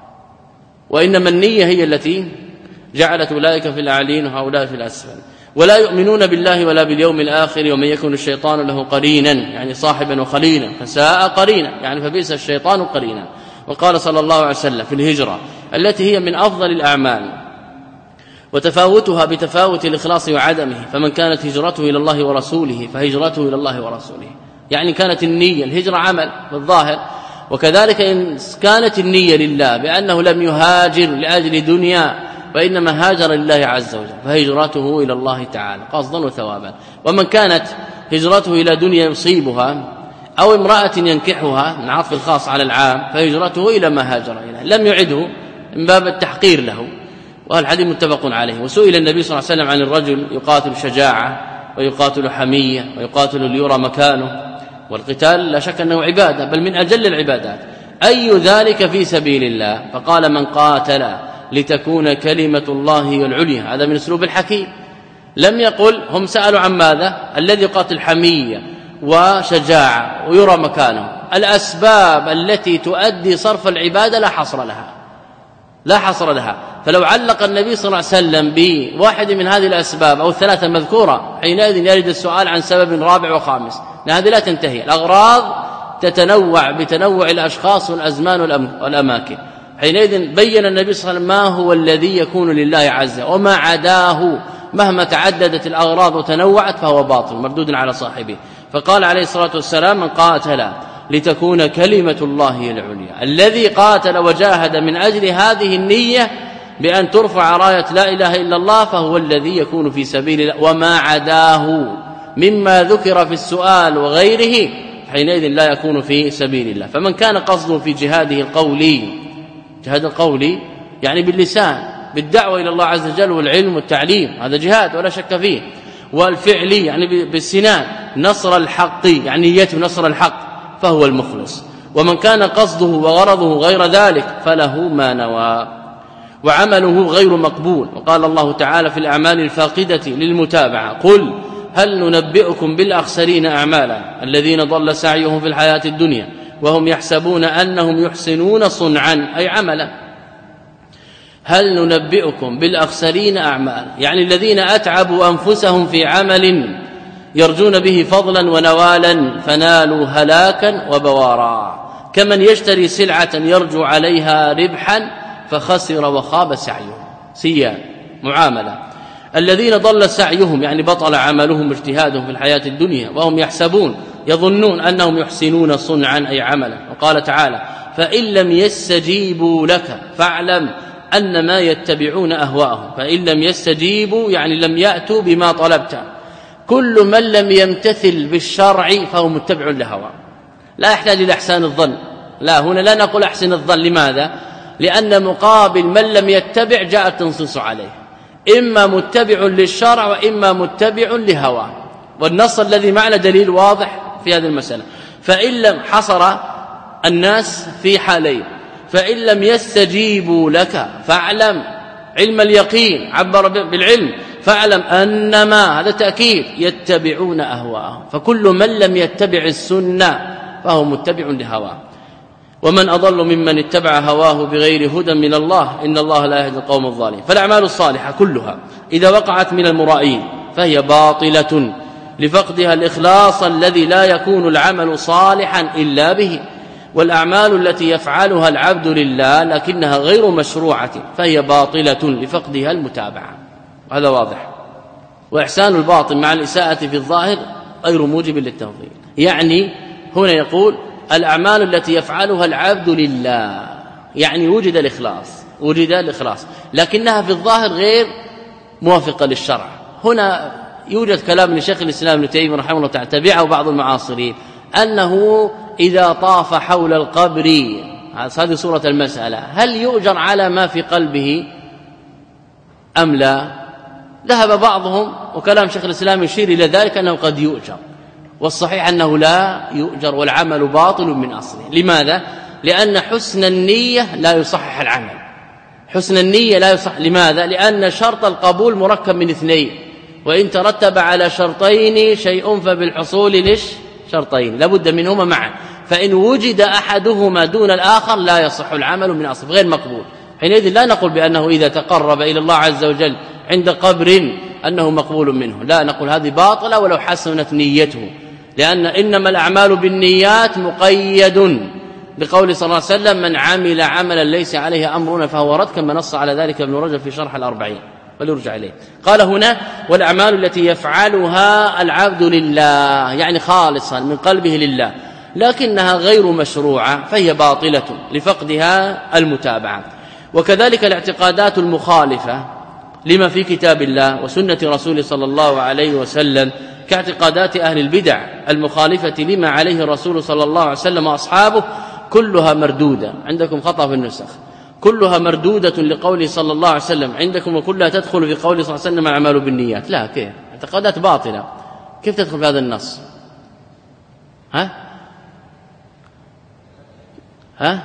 وإنما النية هي التي جعلت أولئك في الأعلين وهؤلاء في الأسفل. ولا يؤمنون بالله ولا باليوم الآخر ومن يكن الشيطان له قرينا، يعني صاحبا وخليلا، فساء قرينا يعني فبئس الشيطان قرينا. وقال صلى الله عليه وسلم في الهجرة التي هي من أفضل الأعمال وتفاوتها بتفاوت الإخلاص وعدمه، فمن كانت هجرته إلى الله ورسوله فهجرته إلى الله ورسوله، يعني كانت النية الهجرة عمل بالظاهر، وكذلك إن كانت النية لله بأنه لم يهاجر لأجل دنيا وإنما هاجر لله عز وجل فهجرته إلى الله تعالى قصدا وثوابا. ومن كانت هجرته إلى دنيا يصيبها أو امرأة ينكحها من عطف الخاص على العام فهجرته إلى ما هاجر إليه، لم يعده من باب التحقير له، والحديث متفق عليه. وسئل النبي صلى الله عليه وسلم عن الرجل يقاتل شجاعة ويقاتل حمية ويقاتل ليرى مكانه، والقتال لا شك أنه عبادة بل من أجل العبادات، أي ذلك في سبيل الله؟ فقال من قاتل لتكون كلمة الله العليا، هذا من أسلوب الحكيم. لم يقل هم سألوا عن ماذا؟ الذي قاتل حمية وشجاعة ويرى مكانه، الأسباب التي تؤدي صرف العبادة لا حصر لها لا حصر لها فلو علق النبي صلى الله عليه وسلم بواحد من هذه الأسباب أو الثلاثة مذكورة حينئذ يرد السؤال عن سبب رابع وخامس، هذه لا تنتهي. الأغراض تتنوع بتنوع الأشخاص والأزمان والأماكن، حينئذ بين النبي صلى الله عليه وسلم ما هو الذي يكون لله عز وجل، وما عداه مهما تعددت الأغراض وتنوعت فهو باطل مردود على صاحبه. فقال عليه الصلاة والسلام من قاتل لتكون كلمة الله العليا، الذي قاتل وجاهد من أجل هذه النية بأن ترفع راية لا إله إلا الله فهو الذي يكون في سبيل الله، وما عداه مما ذكر في السؤال وغيره حينئذ لا يكون في سبيل الله. فمن كان قصده في جهاده القولي، جهاد القولي يعني باللسان بالدعوة إلى الله عز وجل والعلم والتعليم، هذا جهاد ولا شك فيه، والفعلي يعني بالسنان نصر الحق يعني نيته نصر الحق فهو المخلص. ومن كان قصده وغرضه غير ذلك فله ما نوى وعمله غير مقبول. وقال الله تعالى في الأعمال الفاقدة للمتابعة قل هل ننبئكم بالأخسرين أعمالا الذين ضل سعيهم في الحياة الدنيا وهم يحسبون أنهم يحسنون صنعا أي عملا. هل ننبئكم بالأخسرين أعمال، يعني الذين أتعبوا أنفسهم في عمل يرجون به فضلا ونوالا فنالوا هلاكا وبوارا، كمن يشتري سلعة يرجو عليها ربحا فخسر وخاب سعيه. سيان معاملة. الذين ضل سعيهم يعني بطل عملهم اجتهادهم في الحياة الدنيا وهم يحسبون يظنون أنهم يحسنون صنعا أي عملا. وقال تعالى فإن لم يستجيبوا لك فاعلم أنما يتبعون أهواءهم. فإن لم يستجيبوا يعني لم يأتوا بما طلبت. كل من لم يمتثل بالشرع فهو متبع لهواه، لا يحتاج إلى إحسان الظن. لا، هنا لا نقول أحسن الظن. لماذا؟ لأن مقابل من لم يتبع جاءت تنصص عليه، إما متبع للشرع وإما متبع لهواه، والنص الذي معنا دليل واضح في هذه المسألة. فإن لم حصر الناس في حالين، فإن لم يستجيبوا لك فاعلم، علم اليقين عبر بالعلم، فاعلم أنما هذا تأكيد يتبعون أهواءهم. فكل من لم يتبع السنة فهو متبع لهواه. ومن أضل ممن اتبع هواه بغير هدى من الله إن الله لا يهدي القوم الظالمين. فالأعمال الصالحة كلها إذا وقعت من المرائين فهي باطلة لفقدها الإخلاص الذي لا يكون العمل صالحا إلا به. والأعمال التي يفعلها العبد لله لكنها غير مشروعة فهي باطلة لفقدها المتابعة، هذا واضح. وإحسان الباطن مع الإساءة في الظاهر غير موجب للتفضيل. يعني هنا يقول الأعمال التي يفعلها العبد لله، يعني وجد الإخلاص وجد الإخلاص لكنها في الظاهر غير موافقة للشرع. هنا يوجد كلام لشيخ الإسلام ابن تيمية رحمه الله تعالى تبعه بعض المعاصرين أنه إذا طاف حول القبر، هذه صورة المسألة، هل يؤجر على ما في قلبه أم لا؟ ذهب بعضهم وكلام شيخ الإسلام يشير إلى ذلك أنه قد يؤجر، والصحيح أنه لا يؤجر والعمل باطل من أصله. لماذا؟ لأن حسن النية لا يصحح العمل. حسن النية لا يصح. لماذا؟ لأن شرط القبول مركب من اثنين، وإن ترتب على شرطين شيء فبالحصول ليش شرطين لابد منهما معا، فإن وجد أحدهما دون الآخر لا يصح العمل من أصله، غير مقبول. حينئذ لا نقول بأنه إذا تقرب إلى الله عز وجل عند قبر أنه مقبول منه، لا، نقول هذه باطلة ولو حسنت نيته، لأن إنما الأعمال بالنيات مقيد بقول صلى الله عليه وسلم من عمل عملا ليس عليه أمرنا فهو رد، كما نص على ذلك ابن رجب في شرح الأربعين، فليرجع إليه. قال هنا والأعمال التي يفعلها العبد لله، يعني خالصا من قلبه لله، لكنها غير مشروعة فهي باطلة لفقدها المتابعة. وكذلك الاعتقادات المخالفة لما في كتاب الله وسنة رسوله صلى الله عليه وسلم كاعتقادات أهل البدع المخالفة لما عليه الرسول صلى الله عليه وسلم وأصحابه كلها مردودة. عندكم خطأ في النسخ، كلها مردودة لقوله صلى الله عليه وسلم عندكم، وكلها تدخل في قوله صلى الله عليه وسلم الأعمال بالنيات. لا، كيف؟ اعتقادات باطلة كيف تدخل في هذا النص؟ ها ها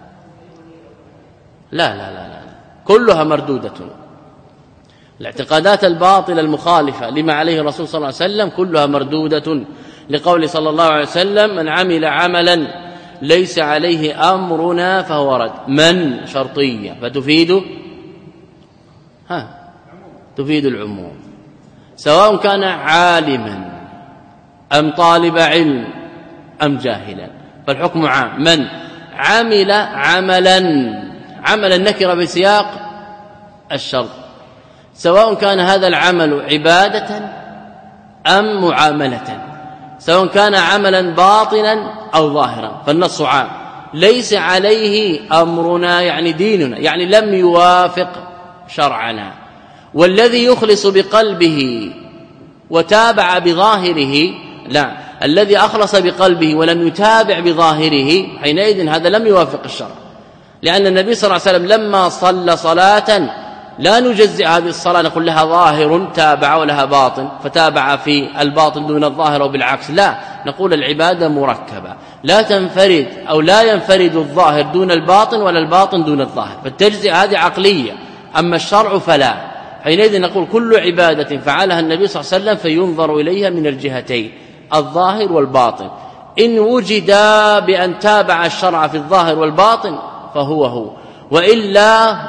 لا لا لا لا كلها مردودة. الاعتقادات الباطلة المخالفة لما عليه الرسول صلى الله عليه وسلم كلها مردودة لقول صلى الله عليه وسلم من عمل عملا ليس عليه أمرنا فهو رد. من شرطية فتفيد ها تفيد العموم، سواء كان عالما أم طالب علم أم جاهلا فالحكم عام. من عمل عملا، عمل النكرة بسياق الشرط، سواء كان هذا العمل عبادة أم معاملة، سواء كان عملا باطنا أو ظاهرا، فالنص عام. ليس عليه أمرنا يعني ديننا، يعني لم يوافق شرعنا. والذي يخلص بقلبه وتابع بظاهره لا، الذي أخلص بقلبه ولم يتابع بظاهره حينئذ هذا لم يوافق الشرع، لأن النبي صلى الله عليه وسلم لما صلى صلاة لا نجزئ هذه الصلاة نقول لها ظاهر تابع ولها باطن فتابع في الباطن دون الظاهر، وبالعكس لا، نقول العبادة مركبة لا تنفرد أو لا ينفرد الظاهر دون الباطن ولا الباطن دون الظاهر، فالتجزئة هذه عقلية، أما الشرع فلا. حينئذ نقول كل عبادة فعلها النبي صلى الله عليه وسلم فينظر إليها من الجهتين الظاهر والباطن، إن وجد بأن تابع الشرع في الظاهر والباطن فهو هو، وإلا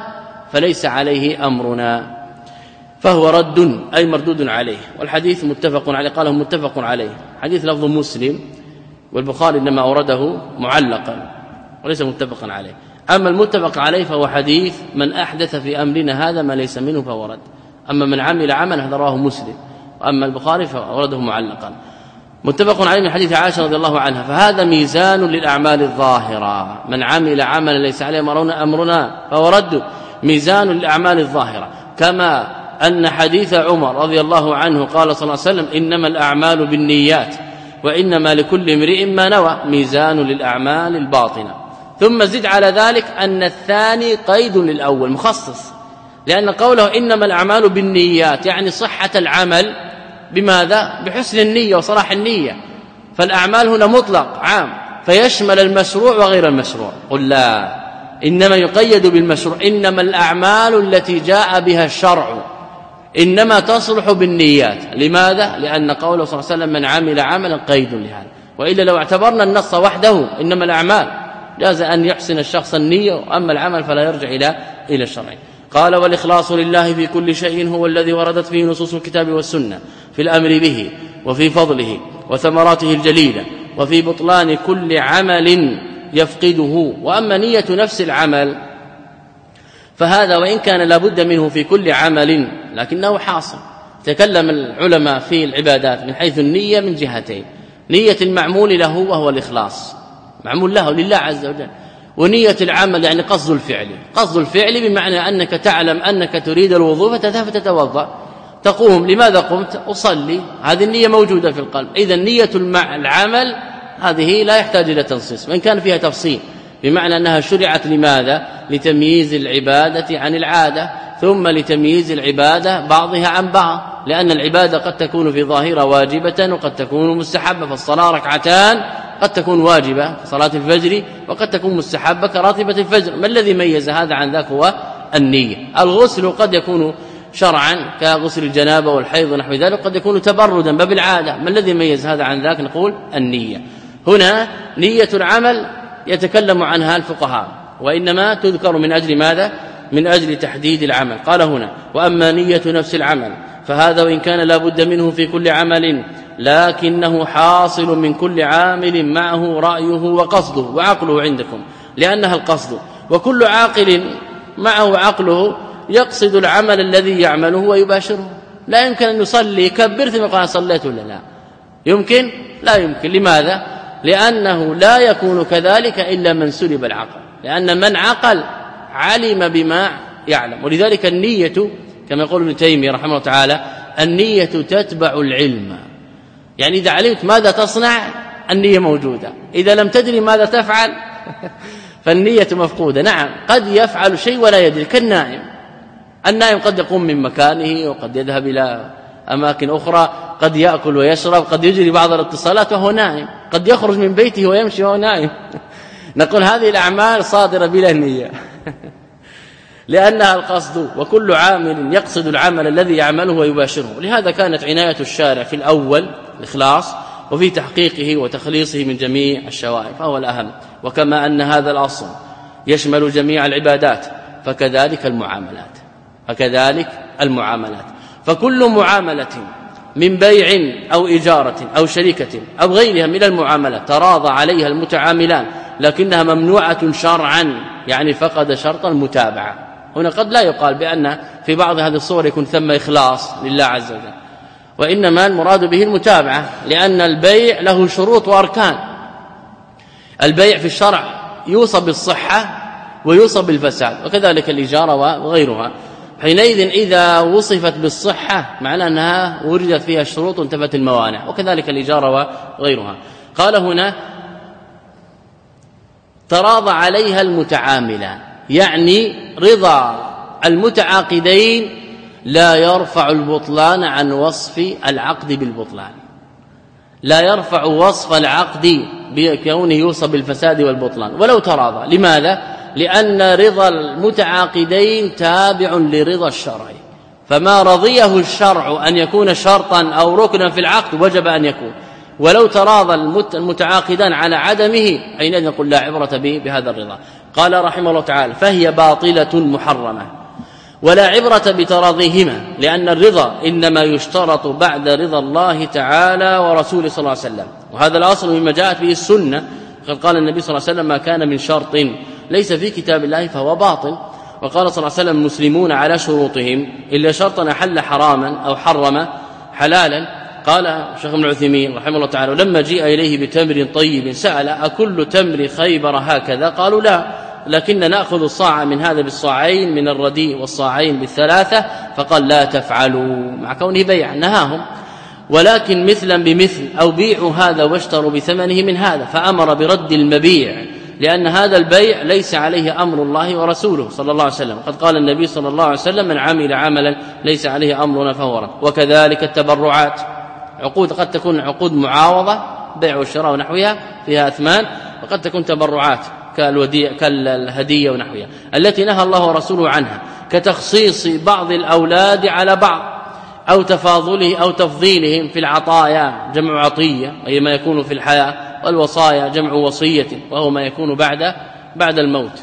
فليس عليه أمرنا، فهو رد أي مردود عليه. والحديث متفق عليه، قاله متفق عليه، حديث لفظ مسلم، والبخاري إنما أورده معلقا وليس متفقا عليه. أما المتفق عليه فهو حديث من أحدث في أمرنا هذا ما ليس منه فهو رد. أما من عمل عملا هذا رواه مسلم، وأما البخاري فأورده معلقا. متفق عليه من حديث عائشة رضي الله عنها، فهذا ميزان للأعمال الظاهرة، من عمل عملا ليس عليه أمرنا فهو رد، ميزان للأعمال الظاهرة. كما أن حديث عمر رضي الله عنه قال صلى الله عليه وسلم إنما الأعمال بالنيات وإنما لكل امرئ ما نوى، ميزان للأعمال الباطنة. ثم زد على ذلك أن الثاني قيد للأول مخصص، لأن قوله إنما الأعمال بالنيات يعني صحة العمل بماذا؟ بحسن النية وصلاح النية، فالأعمال هنا مطلق عام فيشمل المشروع وغير المشروع. قل لا، إنما يقيد بالمشروع، إنما الأعمال التي جاء بها الشرع إنما تصلح بالنيات. لماذا؟ لأن قوله صلى الله عليه وسلم من عمل عملا قيد لهذا، وإلا لو اعتبرنا النص وحده إنما الأعمال جاز أن يحسن الشخص النية، وأما العمل فلا يرجع إلى إلى الشرع. قال والإخلاص لله في كل شيء هو الذي وردت فيه نصوص الكتاب والسنة في الأمر به وفي فضله وثمراته الجليلة وفي بطلان كل عمل يفقده. وأما نية نفس العمل فهذا وإن كان لابد منه في كل عمل لكنه حاصل. تكلم العلماء في العبادات من حيث النية من جهتين: نية المعمول له وهو الإخلاص، معمول له لله عز وجل، ونية العمل يعني قصد الفعل. قصد الفعل بمعنى أنك تعلم أنك تريد الوضوء فتذهب فتتوضأ، تقوم، لماذا قمت؟ أصلي، هذه النية موجودة في القلب. إذا نية العمل هذه لا يحتاج إلى تنصيص، وإن كان فيها تفصيل بمعنى أنها شرعت لماذا؟ لتمييز العبادة عن العادة، ثم لتمييز العبادة بعضها عن بعض، لأن العبادة قد تكون في ظاهرة واجبة وقد تكون مستحبة، فالصلاة ركعتان قد تكون واجبة صلاة الفجر وقد تكون مستحبة كراتبة الفجر. ما الذي ميز هذا عن ذاك؟ هو النية. الغسل قد يكون شرعا كغسل الجنابة والحيض ونحو ذلك، قد يكون تبردا باب العادة. ما الذي ميز هذا عن ذاك؟ نقول النية. هنا نية العمل يتكلم عنها الفقهاء، وإنما تذكر من أجل ماذا؟ من أجل تحديد العمل. قال هنا وأما نية نفس العمل فهذا وإن كان لا بد منه في كل عمل لكنه حاصل من كل عامل معه رأيه وقصده وعقله عندكم، لأنها القصد، وكل عاقل معه عقله يقصد العمل الذي يعمله ويباشره. لا يمكن أن يصلي يكبر ثم يقول صليت ولا لا، يمكن؟ لا يمكن. لماذا؟ لأنه لا يكون كذلك إلا من سلب العقل، لأن من عقل علم بما يعلم. ولذلك النية كما يقول ابن تيمية رحمه الله تعالى النية تتبع العلم، يعني إذا علمت ماذا تصنع النية موجودة، إذا لم تدري ماذا تفعل فالنية مفقودة. نعم قد يفعل شيء ولا يدري، كالنائم، النائم قد يقوم من مكانه وقد يذهب إلى أماكن أخرى، قد يأكل ويشرب، قد يجري بعض الاتصالات وهو نائم، قد يخرج من بيته ويمشي وهو نائم. نقول هذه الأعمال صادرة بلا نية لأنها القصد، وكل عامل يقصد العمل الذي يعمله ويباشره. لهذا كانت عناية الشارع في الأول الإخلاص، وفي تحقيقه وتخليصه من جميع الشوائب فهو الأهم. وكما أن هذا الأصل يشمل جميع العبادات فكذلك المعاملات، فكذلك المعاملات فكل معاملة من بيع أو إجارة أو شركة أو غيرها من المعاملات تراضى عليها المتعاملان لكنها ممنوعة شرعا، يعني فقد شرط المتابعة. هنا قد لا يقال بأن في بعض هذه الصور يكون ثم إخلاص لله عز وجل، وإنما المراد به المتابعة، لأن البيع له شروط وأركان. البيع في الشرع يوصى بالصحة ويوصى بالفساد، وكذلك الإجارة وغيرها. حينئذ إذا وصفت بالصحة معنى أنها وردت فيها الشروط وانتفت الموانع، وكذلك الإجارة وغيرها. قال هنا تراضى عليها المتعاملان، يعني رضا المتعاقدين لا يرفع البطلان عن وصف العقد بالبطلان، لا يرفع وصف العقد بكونه يوصف بالفساد والبطلان ولو تراضى. لماذا؟ لأن رضا المتعاقدين تابع لرضا الشرع، فما رضيه الشرع أن يكون شرطا أو ركنا في العقد وجب أن يكون، ولو تراضى المتعاقدان على عدمه حينئذ نقول لا عبرة به بهذا الرضا. قال رحمه الله تعالى فهي باطلة محرمة، ولا عبرة بتراضيهما، لأن الرضا إنما يشترط بعد رضا الله تعالى ورسوله صلى الله عليه وسلم، وهذا الأصل مما جاءت به السنة. قد قال النبي صلى الله عليه وسلم: ما كان من شرط ليس في كتاب الله فهو باطل. وقال صلى الله عليه وسلم: المسلمون على شروطهم إلا شرطا أحل حراما أو حرم حلالا. قال الشيخ ابن عثيمين رحمه الله تعالى: لما جيء إليه بتمر طيب سأل: أكل تمر خيبر هكذا؟ قالوا: لا، لكن نأخذ الصاع من هذا بالصاعين من الرديء والصاعين بالثلاثة. فقال: لا تفعلوا، مع كونه بيع نهاهم، ولكن مثلا بمثل، أو بيعوا هذا واشتروا بثمنه من هذا. فأمر برد المبيع، لأن هذا البيع ليس عليه أمر الله ورسوله صلى الله عليه وسلم. قد قال النبي صلى الله عليه وسلم: من عمل عملا ليس عليه أمرنا فهو رد. وكذلك التبرعات، عقود قد تكون عقود معاوضة، بيع والشراء ونحوها فيها أثمان، وقد تكون تبرعات كالوديع كالهدية ونحوها التي نهى الله ورسوله عنها، كتخصيص بعض الأولاد على بعض، أو تفاضله أو تفضيلهم في العطايا، جمع عطية أي ما يكون في الحياة، والوصايا جمع وصية وهو ما يكون بعد بعد الموت.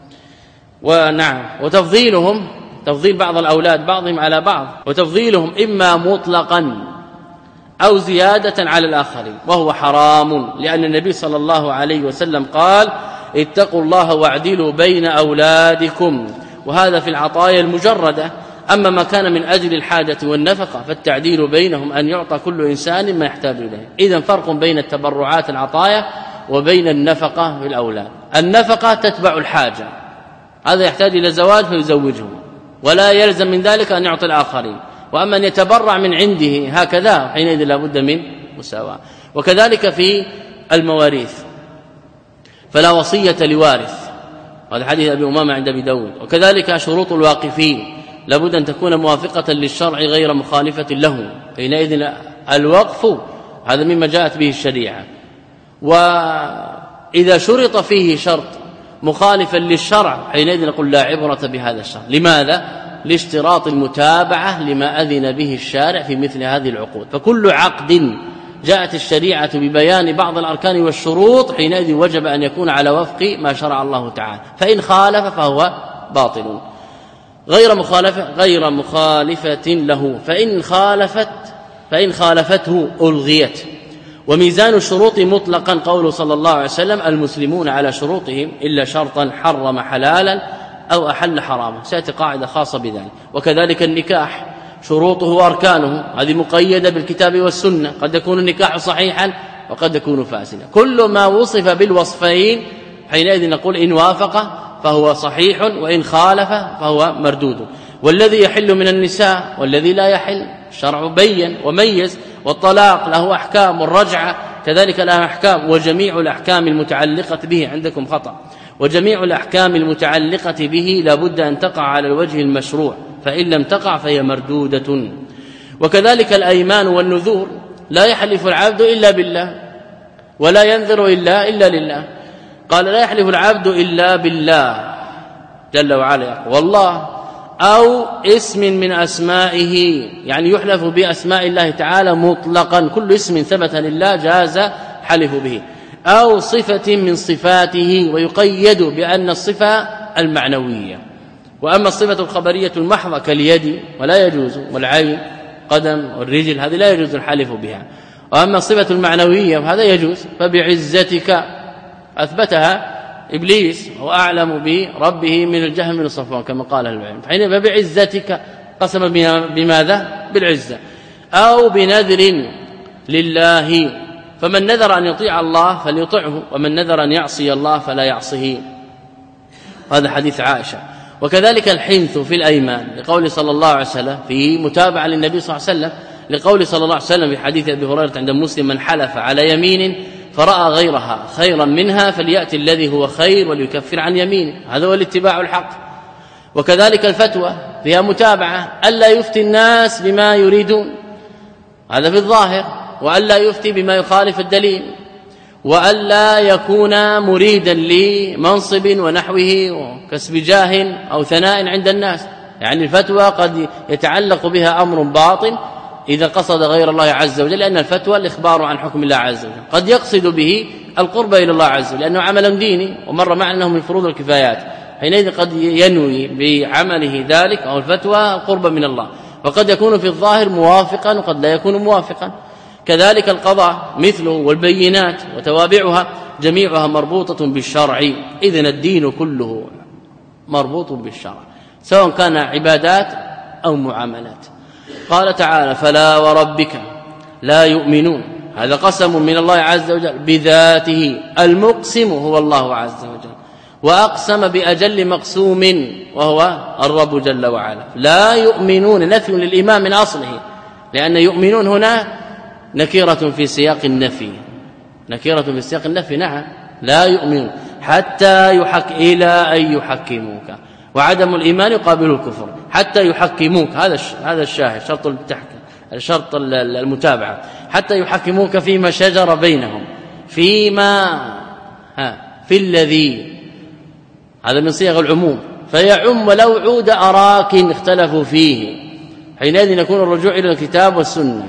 ونعم، وتفضيلهم تفضيل بعض الأولاد بعضهم على بعض، وتفضيلهم إما مطلقا أو زيادة على الآخرين، وهو حرام، لأن النبي صلى الله عليه وسلم قال: اتقوا الله واعدلوا بين أولادكم، وهذا في العطايا المجردة. أما ما كان من أجل الحاجة والنفقة فالتعديل بينهم أن يعطى كل إنسان ما يحتاج إليه. إذن فرق بين التبرعات العطايا وبين النفقة في الأولاد. النفقة تتبع الحاجة، هذا يحتاج إلى زواج فيزوجه، ولا يلزم من ذلك أن يعطي الآخرين. وأما أن يتبرع من عنده هكذا حينئذ لا بد من مساواة. وكذلك في المواريث فلا وصية لوارث، هذا حديث أبي أمامة عند أبي داود. وكذلك شروط الواقفين لابد أن تكون موافقة للشرع غير مخالفة له، حينئذ الوقف هذا مما جاءت به الشريعة. وإذا شرط فيه شرط مخالفا للشرع حينئذ نقول لا عبرة بهذا الشرط. لماذا؟ لاشتراط المتابعة لما أذن به الشارع في مثل هذه العقود. فكل عقد جاءت الشريعة ببيان بعض الأركان والشروط حينئذ وجب أن يكون على وفق ما شرع الله تعالى، فإن خالف فهو باطل غير مخالفة غير مخالفة له، فإن خالفت فإن خالفته ألغيت. وميزان الشروط مطلقا قوله صلى الله عليه وسلم: المسلمون على شروطهم إلا شرطا حرم حلالا أو أحل حراما. سيأتي قاعدة خاصة بذلك. وكذلك النكاح شروطه وأركانه هذه مقيدة بالكتاب والسنة، قد يكون النكاح صحيحا وقد يكون فاسدا. كل ما وصف بالوصفين حينئذ نقول إن وافق فهو صحيح، وإن خالف فهو مردود. والذي يحل من النساء والذي لا يحل الشرع بين وميز. والطلاق له أحكام، والرجعة كذلك لها أحكام، وجميع الأحكام المتعلقة به عندكم خطأ وجميع الأحكام المتعلقة به لابد أن تقع على الوجه المشروع، فإن لم تقع فهي مردودة. وكذلك الأيمان والنذور لا يحلف العبد إلا بالله ولا ينذر إلا إلا لله. قال: لا يحلف العبد إلا بالله جل وعلا والله، أو اسم من أسمائه، يعني يحلف بأسماء الله تعالى مطلقا، كل اسم ثبت لله جاز حلف به، أو صفة من صفاته، ويقيد بأن الصفة المعنوية. وأما الصفة الخبرية المحضة كاليد ولا يجوز، والعين قدم والرجل هذه لا يجوز الحلف بها. وأما الصفة المعنوية فهذا يجوز. فبعزتك أثبتها إبليس هو أعلم بربه من الجهم من الصفوان كما قال العلم، حين فبعزتك قسم بماذا؟ بالعزة. أو بنذر لله، فمن نذر أن يطيع الله فليطعه، ومن نذر أن يعصي الله فلا يعصيه. هذا حديث عائشة. وكذلك الحنث في الأيمان لقول صلى الله عليه وسلم في متابعة للنبي صلى الله عليه وسلم، لقول صلى الله عليه وسلم في حديث أبي هريرة عند مسلم: من حلف على يمين فرأى غيرها خيرا منها فليأتي الذي هو خير وليكفر عن يمينه. هذا هو الاتباع الحق. وكذلك الفتوى فيها متابعة، ألا يفتي الناس بما يريدون، هذا في الظاهر، وألا يفتي بما يخالف الدليل، وألا يكون مريدا لمنصب ونحوه وكسب جاه أو ثناء عند الناس. يعني الفتوى قد يتعلق بها أمر باطن إذا قصد غير الله عز وجل، لأن الفتوى الإخبار عن حكم الله عز وجل، قد يقصد به القرب إلى الله عز وجل لأنه عمل ديني، ومر معنا أنه من فروض الكفايات. حينئذ قد ينوي بعمله ذلك أو الفتوى القرب من الله، وقد يكون في الظاهر موافقا وقد لا يكون موافقا. كذلك القضاء مثله والبينات وتوابعها جميعها مربوطة بالشرع، إذن الدين كله مربوط بالشرع سواء كان عبادات أو معاملات. قال تعالى: فلا وربك لا يؤمنون، هذا قسم من الله عز وجل بذاته، المقسم هو الله عز وجل، وأقسم بأجل مقسوم وهو الرب جل وعلا. لا يؤمنون نفي للإيمان من أصله، لأن يؤمنون هنا نكيرة في سياق النفي، نكيرة في سياق النفي. نعم لا يؤمنون حتى يحك إلى أن يحكموك، وعدم الإيمان يقابل الكفر. حتى يحكموك هذا هذا الشاهد، شرط التحكم، شرط المتابعة. حتى يحكموك فيما شجر بينهم، فيما ها في الذي، هذا من صيغ العموم، فيعم ولو عود أراك اختلفوا فيه، حينئذ يكون الرجوع إلى الكتاب والسنة.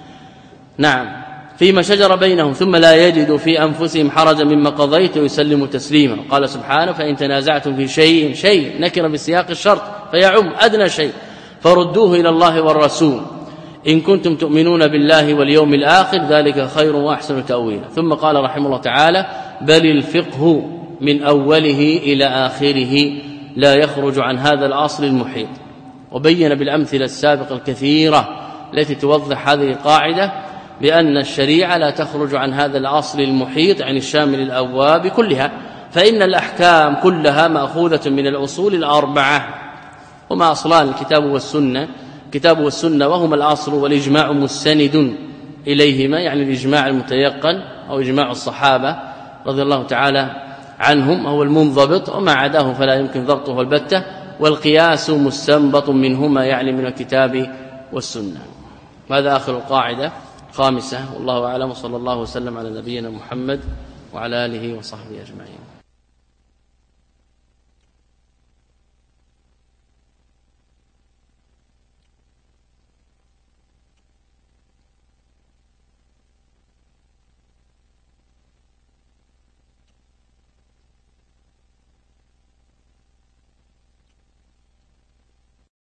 نعم فيما شجر بينهم ثم لا يجدوا في أنفسهم حرجا مما قضيت ويسلموا تسليما. قال سبحانه: فإن تنازعتم في شيء شيء نكر بسياق الشرط فيعم أدنى شيء، فردوه إلى الله والرسول إن كنتم تؤمنون بالله واليوم الآخر ذلك خير وأحسن تأويلا. ثم قال رحمه الله تعالى: بل الفقه من أوله إلى آخره لا يخرج عن هذا الأصل المحيط. وبين بالأمثلة السابقة الكثيرة التي توضح هذه القاعدة بأن الشريعة لا تخرج عن هذا الأصل المحيط عن الشامل الأبواب كلها، فإن الأحكام كلها مأخوذة من الأصول الأربعة، وما أصلان الكتاب والسنة، الكتاب والسنة وهما الأصل، والإجماع مستند إليهما، يعني الإجماع المتيقن أو إجماع الصحابة رضي الله تعالى عنهم هو المنضبط، وما عداه فلا يمكن ضبطه البتة، والقياس مستنبط منهما يعني من الكتاب والسنة. هذا آخر القاعدة خامسة، والله أعلم، وصلى الله وسلم على نبينا محمد وعلى آله وصحبه أجمعين.